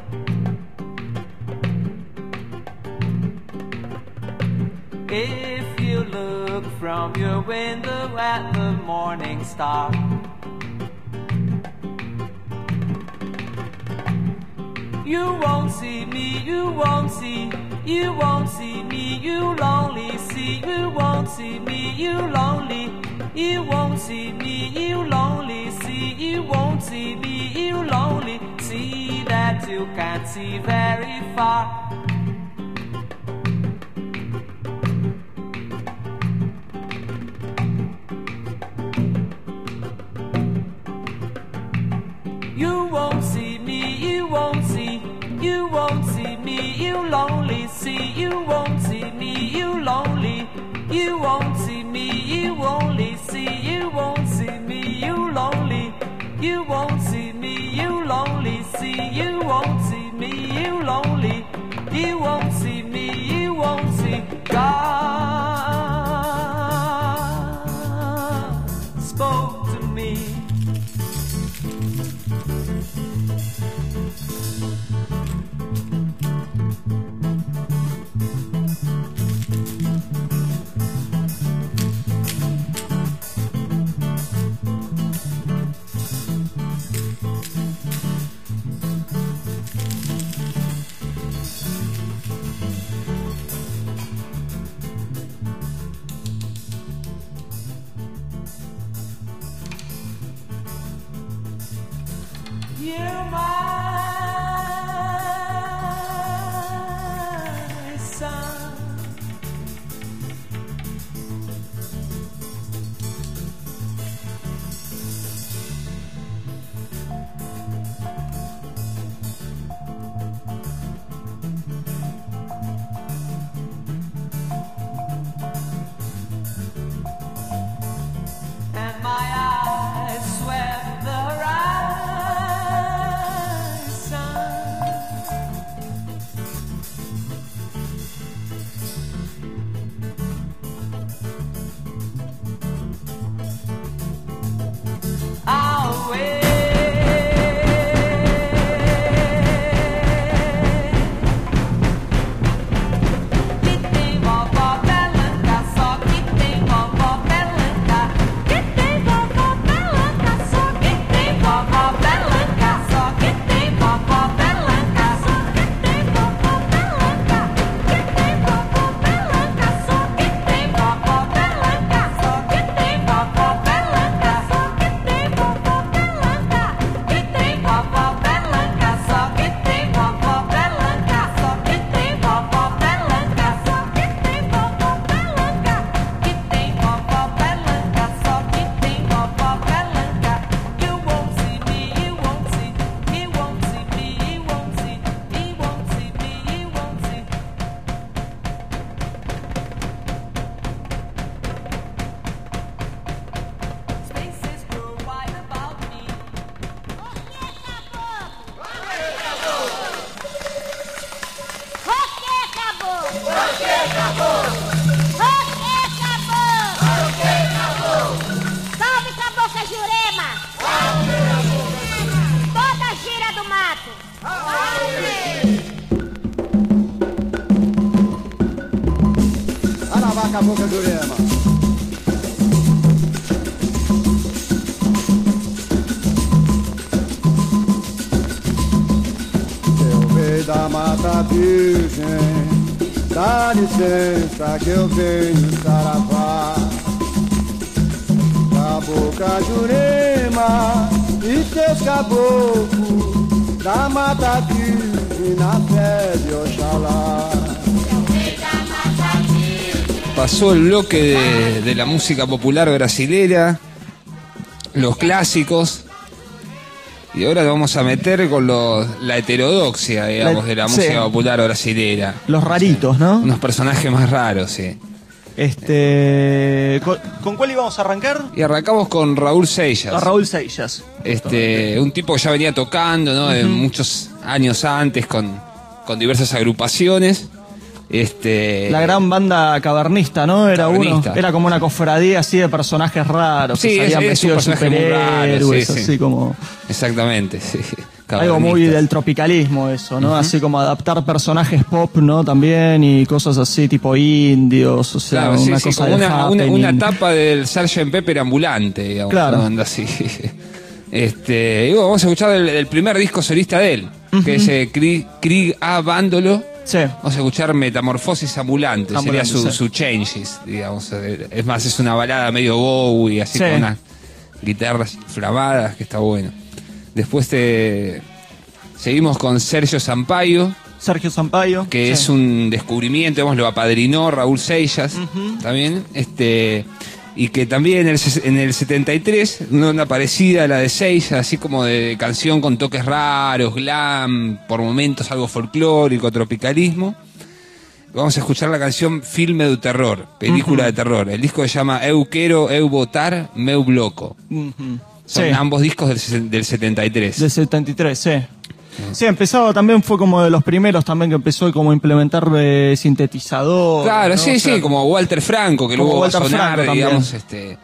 If you look from your window at the morning star, you won't see me, you won't see, you won't see me, you'll only see, you won't see me, you'll only, you won't see me, you'll only see, you won't see me, you'll only see that you can't see very far. You won't see me, you won't see, you won't see me, you'll only see, you won't see me, you'll only, you won't see me, you only see, you won't see me, you'll only, you won't see me, you'll only see, you won't see me, you'll only, you won't see me, you won't see. God spoke to me. You're my son. And my eyes swept the Cabocla Jurema. Eu veio da Mata Virgem, dá licença que eu venho saravá. Cabocla Jurema e teus caboclos da Mata Virgem na fé de Oxalá. pasó el bloque de la música popular brasilera, los clásicos, y ahora nos vamos a meter con la heterodoxia, digamos, de la música popular brasilera. Los raritos, ¿no? Unos personajes más raros, sí. ¿Con cuál íbamos a arrancar? Y arrancamos con Raúl Seixas. A Raúl Seixas. Un tipo que ya venía tocando, ¿no? De muchos años antes con diversas agrupaciones. La gran banda cavernista, ¿no? Era como una cofradía así de personajes raros. Sí, que salían es un personaje muy raro, sí, así como... Exactamente, sí. Algo muy del tropicalismo eso, ¿no? Así como adaptar personajes pop, ¿no? También, y cosas así tipo indios, o sea, claro, una cosa de una etapa del Sgt. Pepper ambulante, digamos. Claro. ¿No? Anda así. Y bueno, vamos a escuchar el primer disco solista de él, que es Krieg A. Vándolo. Sí. Vamos a escuchar Metamorfosis Ambulante, sería sí. su Changes, digamos. Es más, es una balada medio Bowie, así con unas guitarras inflamadas, que está bueno. Después seguimos con Sergio Sampaio. Que es un descubrimiento, digamos, lo apadrinó Raúl Seixas también. Y que también en el 73, una parecida a la de Seixas, así como de canción con toques raros, glam, por momentos algo folclórico, tropicalismo. Vamos a escuchar la canción Filme do Terror, película de terror. El disco se llama Eu Quero, Eu Botar, Meu Bloco. Son ambos discos del 73. Del 73, sí. Sí, empezaba también, fue como de los primeros también que empezó como a implementar sintetizador. Claro, ¿no? Sí, como Walter Franco, que luego va a sonar, digamos,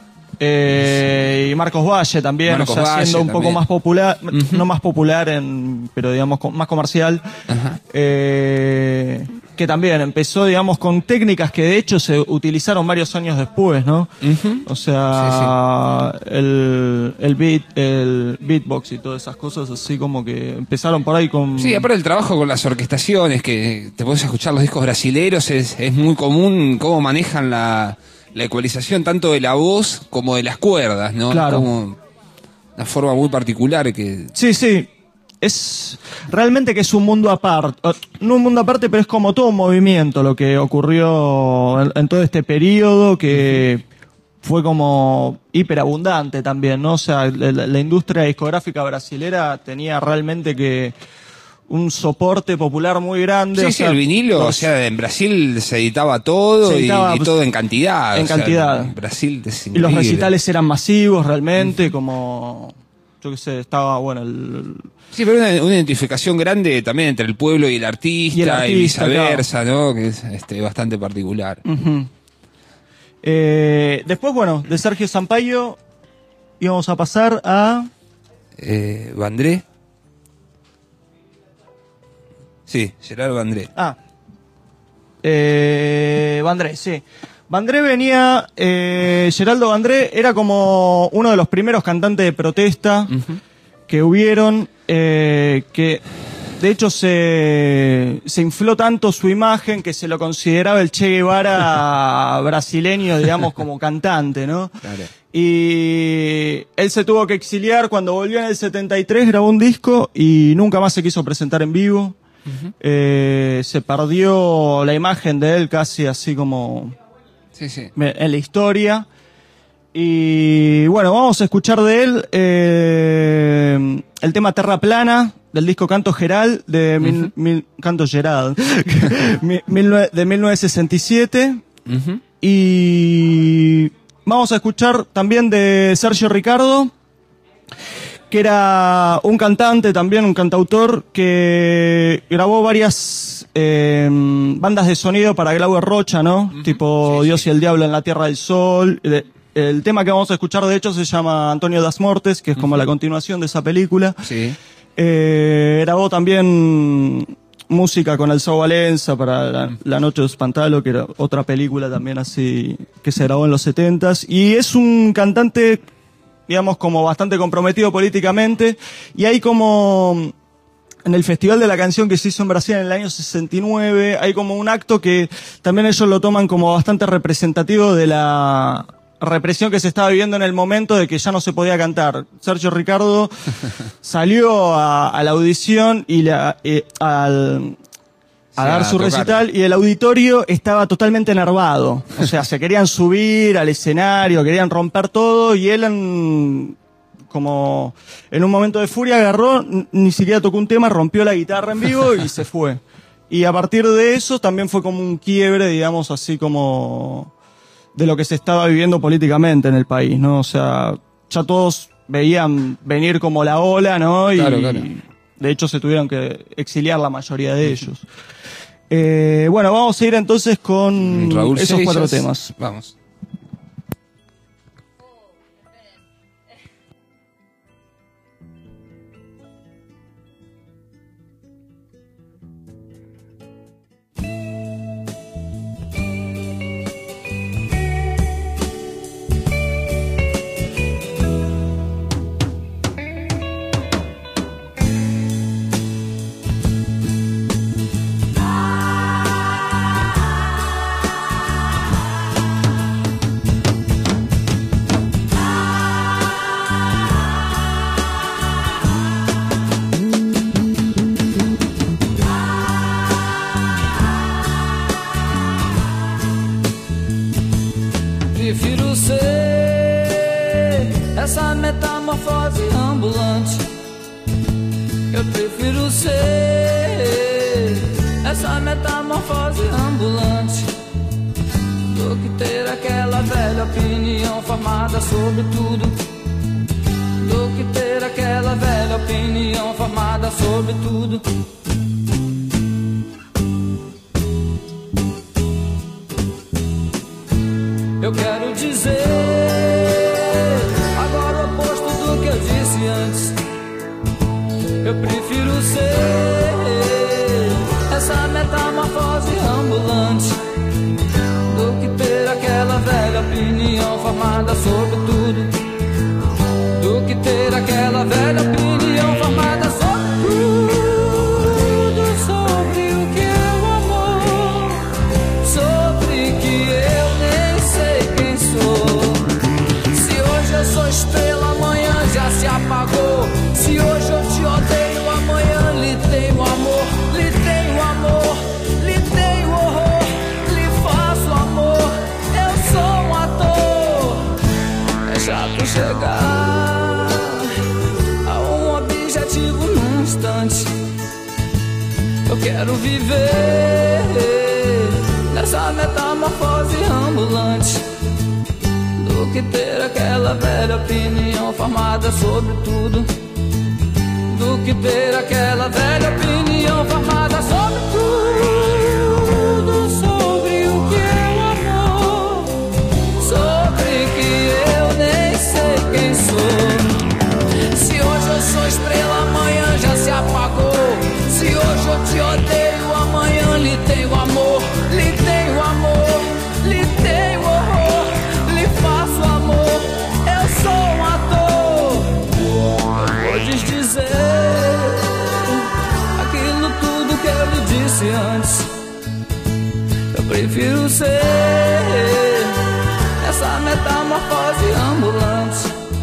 y Marcos Valle también, Valle siendo un poco también. más popular, no más popular, pero digamos más comercial. Que también empezó, digamos, con técnicas que de hecho se utilizaron varios años después, ¿no? O sea, el beatbox y todas esas cosas, así como que empezaron por ahí con... Sí, aparte el trabajo con las orquestaciones, que te puedes escuchar los discos brasileros, es muy común cómo manejan la ecualización tanto de la voz como de las cuerdas, ¿no? Claro. Como una forma muy particular que... Sí. Es realmente que es un mundo aparte, no un mundo aparte, pero es como todo un movimiento lo que ocurrió en todo este periodo, que fue como hiperabundante también, ¿no? O sea, la industria discográfica brasilera tenía realmente que un soporte popular muy grande. Sí, el vinilo, en Brasil se editaba todo y todo en cantidad. En cantidad. En Brasil es y los increíble. recitales eran masivos realmente, como... Yo qué sé, estaba, bueno, Sí, pero una identificación grande también entre el pueblo y el artista y viceversa, claro. ¿No? Que es bastante particular. Después, bueno, de Sergio Sampaio íbamos a pasar a... Vandré. Sí, Gerard Vandré. Vandré, sí. Vandré venía, Geraldo Vandré era como uno de los primeros cantantes de protesta que hubieron, que de hecho se infló tanto su imagen que se lo consideraba el Che Guevara brasileño, digamos, como cantante, ¿no? Claro. Y él se tuvo que exiliar cuando volvió en el 73, grabó un disco y nunca más se quiso presentar en vivo. Se perdió la imagen de él casi así como... Sí. En la historia. Y bueno, vamos a escuchar de él el tema Terra Plana del disco Canto Geral de Canto Geral de 1967. Y vamos a escuchar también de Sergio Ricardo, que era un cantante también, un cantautor que grabó varias bandas de sonido para Glauber Rocha, ¿no? Tipo Dios y el Diablo en la Tierra del Sol. El tema que vamos a escuchar de hecho se llama Antonio das Mortes, que es como la continuación de esa película. Sí. Grabó también música con el Sao Valenza para la Noche de Espantalo, que era otra película también así que se grabó en los 70s. Y es un cantante, digamos, como bastante comprometido políticamente, y hay como en el Festival de la Canción que se hizo en Brasil en el año 69, hay como un acto que también ellos lo toman como bastante representativo de la represión que se estaba viviendo en el momento de que ya no se podía cantar. Sergio Ricardo salió a la audición y a dar su tocar. recital y el auditorio estaba totalmente enervado. O sea, se querían subir al escenario, querían romper todo y él como en un momento de furia agarró, ni siquiera tocó un tema, rompió la guitarra en vivo y se fue. Y a partir de eso también fue como un quiebre, digamos, así como de lo que se estaba viviendo políticamente en el país, ¿no? O sea, ya todos veían venir como la ola, ¿no? Y Claro. de hecho se tuvieron que exiliar la mayoría de ellos. Bueno, vamos a ir entonces con Raúl esos Seixas. 4 temas. Vamos. Prefiro ser essa metamorfose ambulante. Eu prefiro ser essa metamorfose ambulante do que ter aquela velha opinião formada sobre tudo. Do que ter aquela velha opinião formada sobre tudo. Eu quero dizer agora o oposto do que eu disse antes. Eu prefiro ser essa metamorfose ambulante do que ter aquela velha opinião formada sobre tudo. Do que ter aquela velha opinião formada sobre tudo. Sobre o que é o amor, sobre que eu nem sei quem sou. Se hoje eu sou estrela, amanhã já se apagou. Se hoje eu te odeio, amanhã lhe tenho amor. Lhe tenho amor, lhe tenho horror. Lhe faço amor, eu sou um ator. É chato chegar a um objetivo num instante. Eu quero viver nessa metamorfose ambulante do que ter aquela velha opinião formada sobre tudo. Do que ter aquela velha opinião formada sobre tudo. Sobre o que é o amor, sobre que eu nem sei quem sou. Se hoje eu sou estrela, amanhã já se apagou. Se hoje eu te odeio, amanhã lhe tenho amor. Lhe tenho amor, lhe tenho horror. Lhe faço amor, eu sou um ator. Podes dizer aquilo tudo que eu lhe disse antes. Eu prefiro ser essa metamorfose ambulante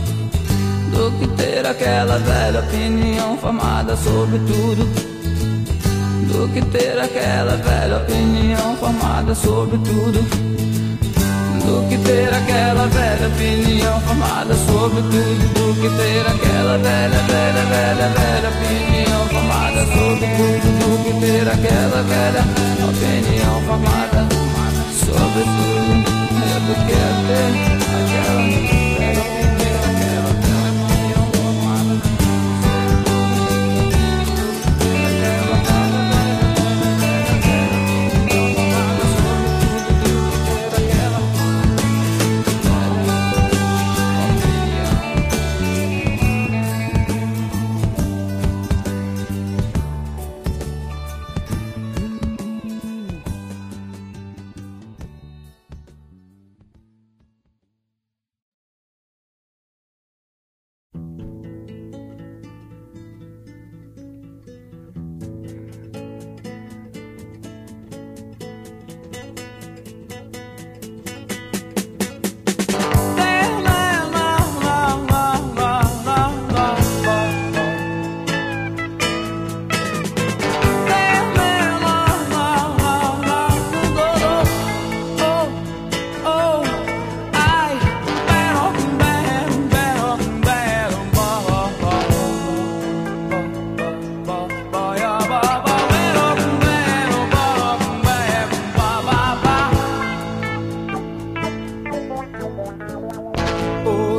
do que ter aquela velha opinião formada sobre tudo. Do que ter aquela velha opinião formada sobre tudo. Do que ter aquela velha opinião formada sobre tudo. Do que ter aquela velha opinião formada sobre tudo. Do que ter aquela velha opinião formada sobre tudo. Do que ter aquela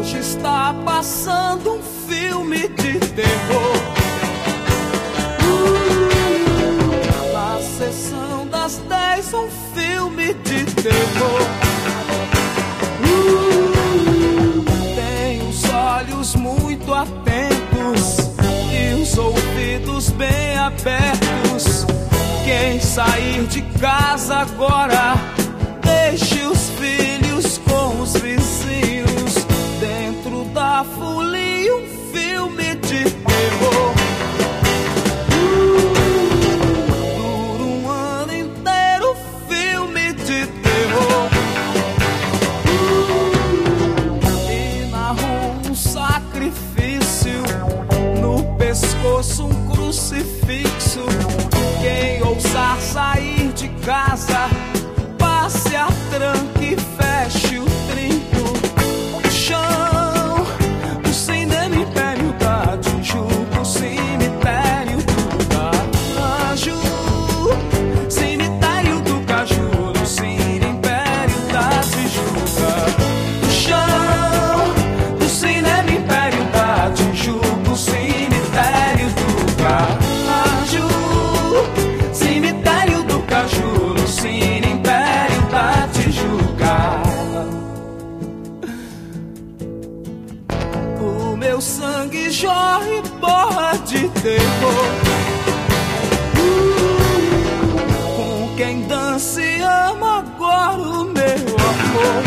Hoje está passando um filme de terror. Na sessão das 10, um filme de terror. Tem os olhos muito atentos e os ouvidos bem abertos. Quem sair de casa agora, deixe os filhos com os vizinhos. Dentro da folia, um filme de terror. Dura um ano inteiro, filme de terror. E na rua um sacrifício, no pescoço um crucifixo. Quem ousar sair de casa, passe a tranca e feche o trinco. O chão, o cinema Império da Tijuca, o cemitério do Caju, cemitério do Caju, no Cine Império da Tijuca. O chão, o cinema Império da Tijuca, o cemitério do Caju, cemitério do Caju, no Cine Império da Tijuca. O meu sangue jorre, borra de terror. Com quem dança e ama agora o meu amor.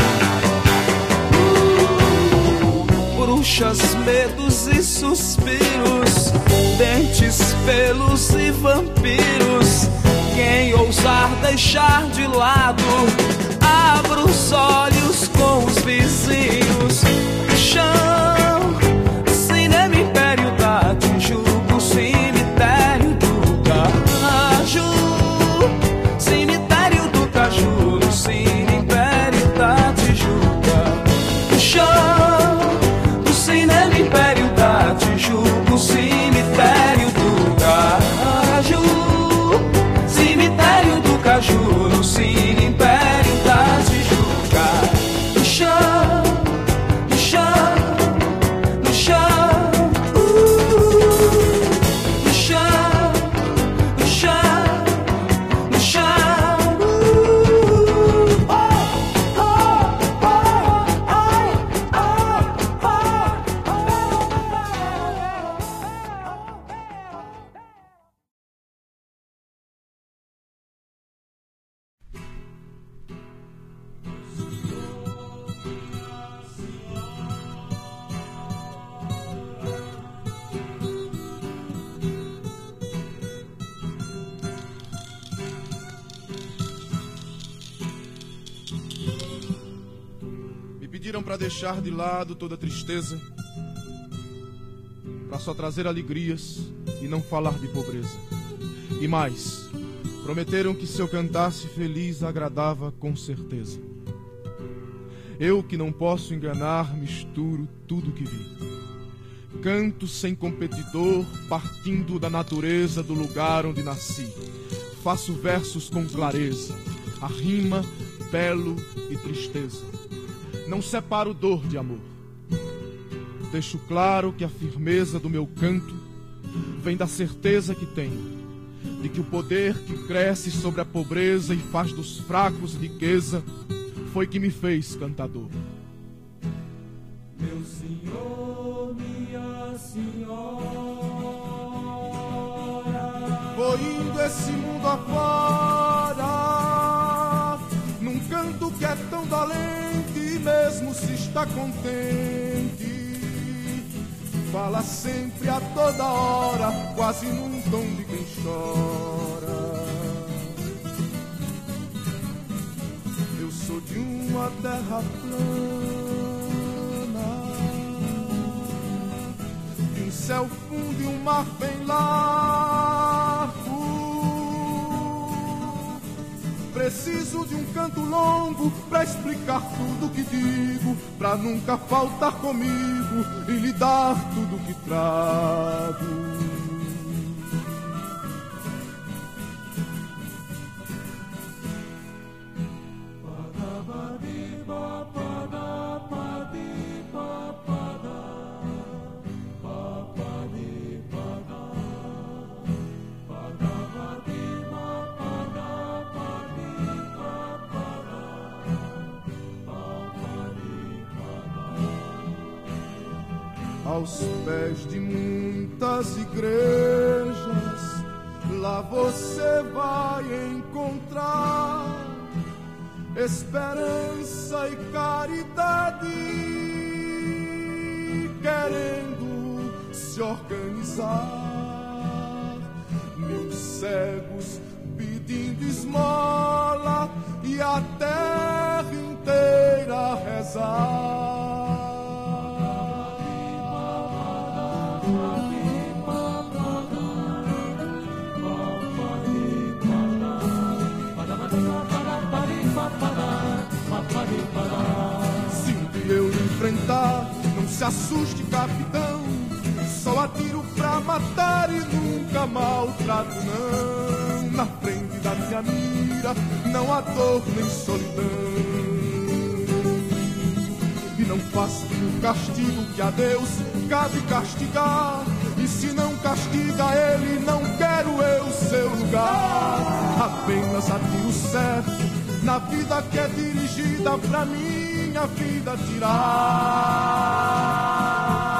Bruxas, medos e suspiros, dentes, pelos e vampiros. Quem ousar deixar de lado, abra os olhos com os vizinhos. Chão, cinema Império da Tijuca, o cemitério do Caju, cemitério do Caju, no Cine Império da Tijuca. Chão, o cinema Império da Tijuca, o cemitério do Caju, cemitério do Caju, no Cine Império da Tijuca. No chão, no chão, no chão, no chão, no chão, no chão, Me pediram para deixar de lado toda tristeza, para só trazer alegrias e não falar de pobreza. E mais, prometeram que se eu cantasse feliz agradava com certeza. Eu que não posso enganar, misturo tudo que vi. Canto sem competidor, partindo da natureza do lugar onde nasci. Faço versos com clareza, a rima, belo e tristeza. Não separo dor de amor. Deixo claro que a firmeza do meu canto vem da certeza que tenho de que o poder que cresce sobre a pobreza e faz dos fracos riqueza foi que me fez cantador. Meu senhor, minha senhora, vou indo esse mundo afora, num canto que é tão dolente, mesmo se está contente, fala sempre a toda hora, quase num tom de quem chora. Eu sou de uma terra plana, de um céu fundo e um mar bem largo. Preciso de um canto longo pra explicar tudo que digo, pra nunca faltar comigo e lhe dar tudo que trago. Ba-da-ba-dee-ba, ba-da-ba-dee-ba, ba. aos pés de muitas igrejas, lá você vai encontrar esperança e caridade, querendo se organizar. Mil cegos pedindo esmola e a terra inteira rezar. Se um dia eu enfrentar, não se assuste, capitão, só atiro pra matar e nunca maltrato, não. Na frente da minha mira não há dor nem solidão, e não faço o castigo que a Deus cabe castigar, e se não castiga ele, não quero eu seu lugar. Apenas atiro certo na vida que é dirigida pra minha vida tirar.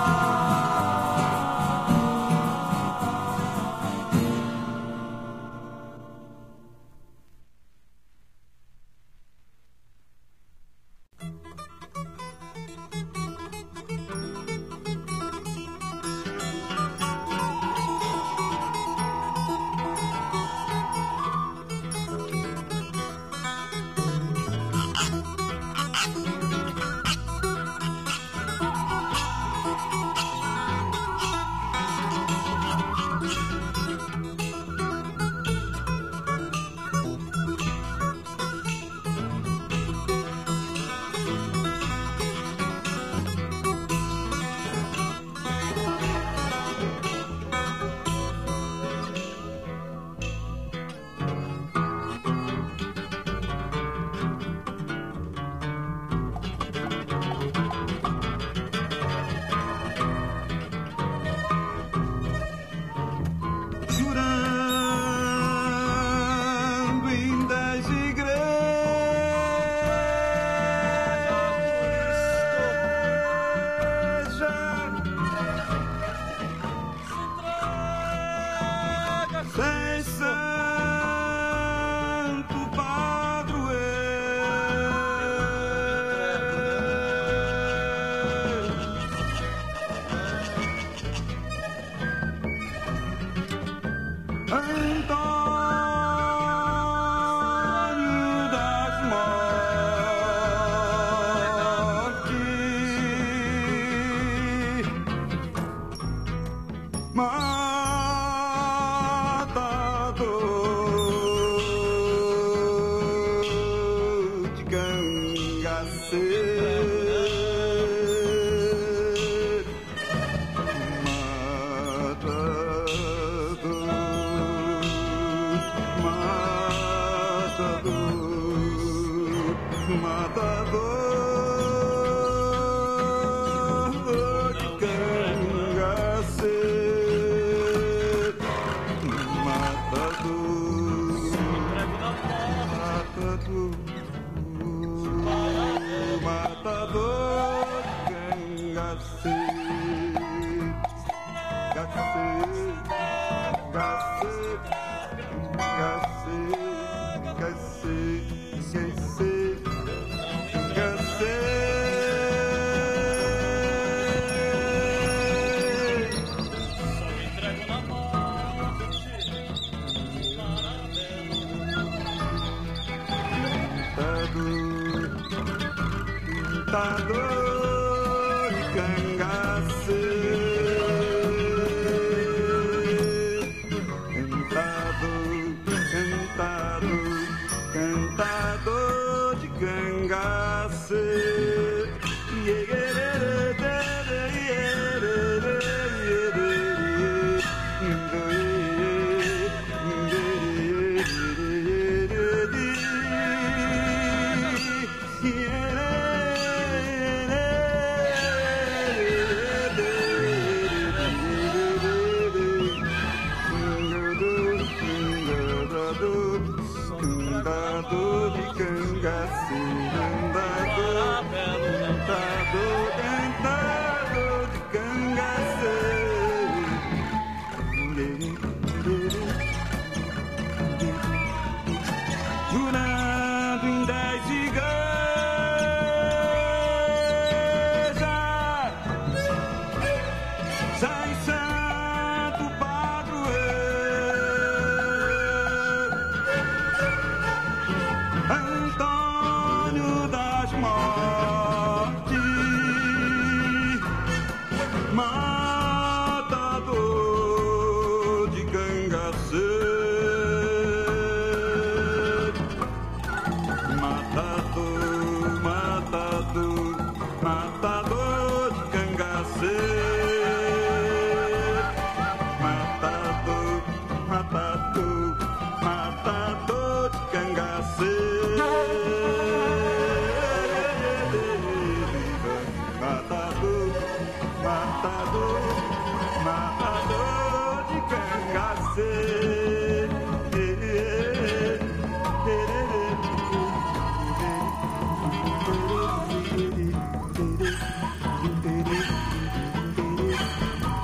matador, matador de cangaceiro.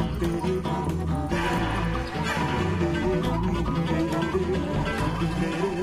Baby.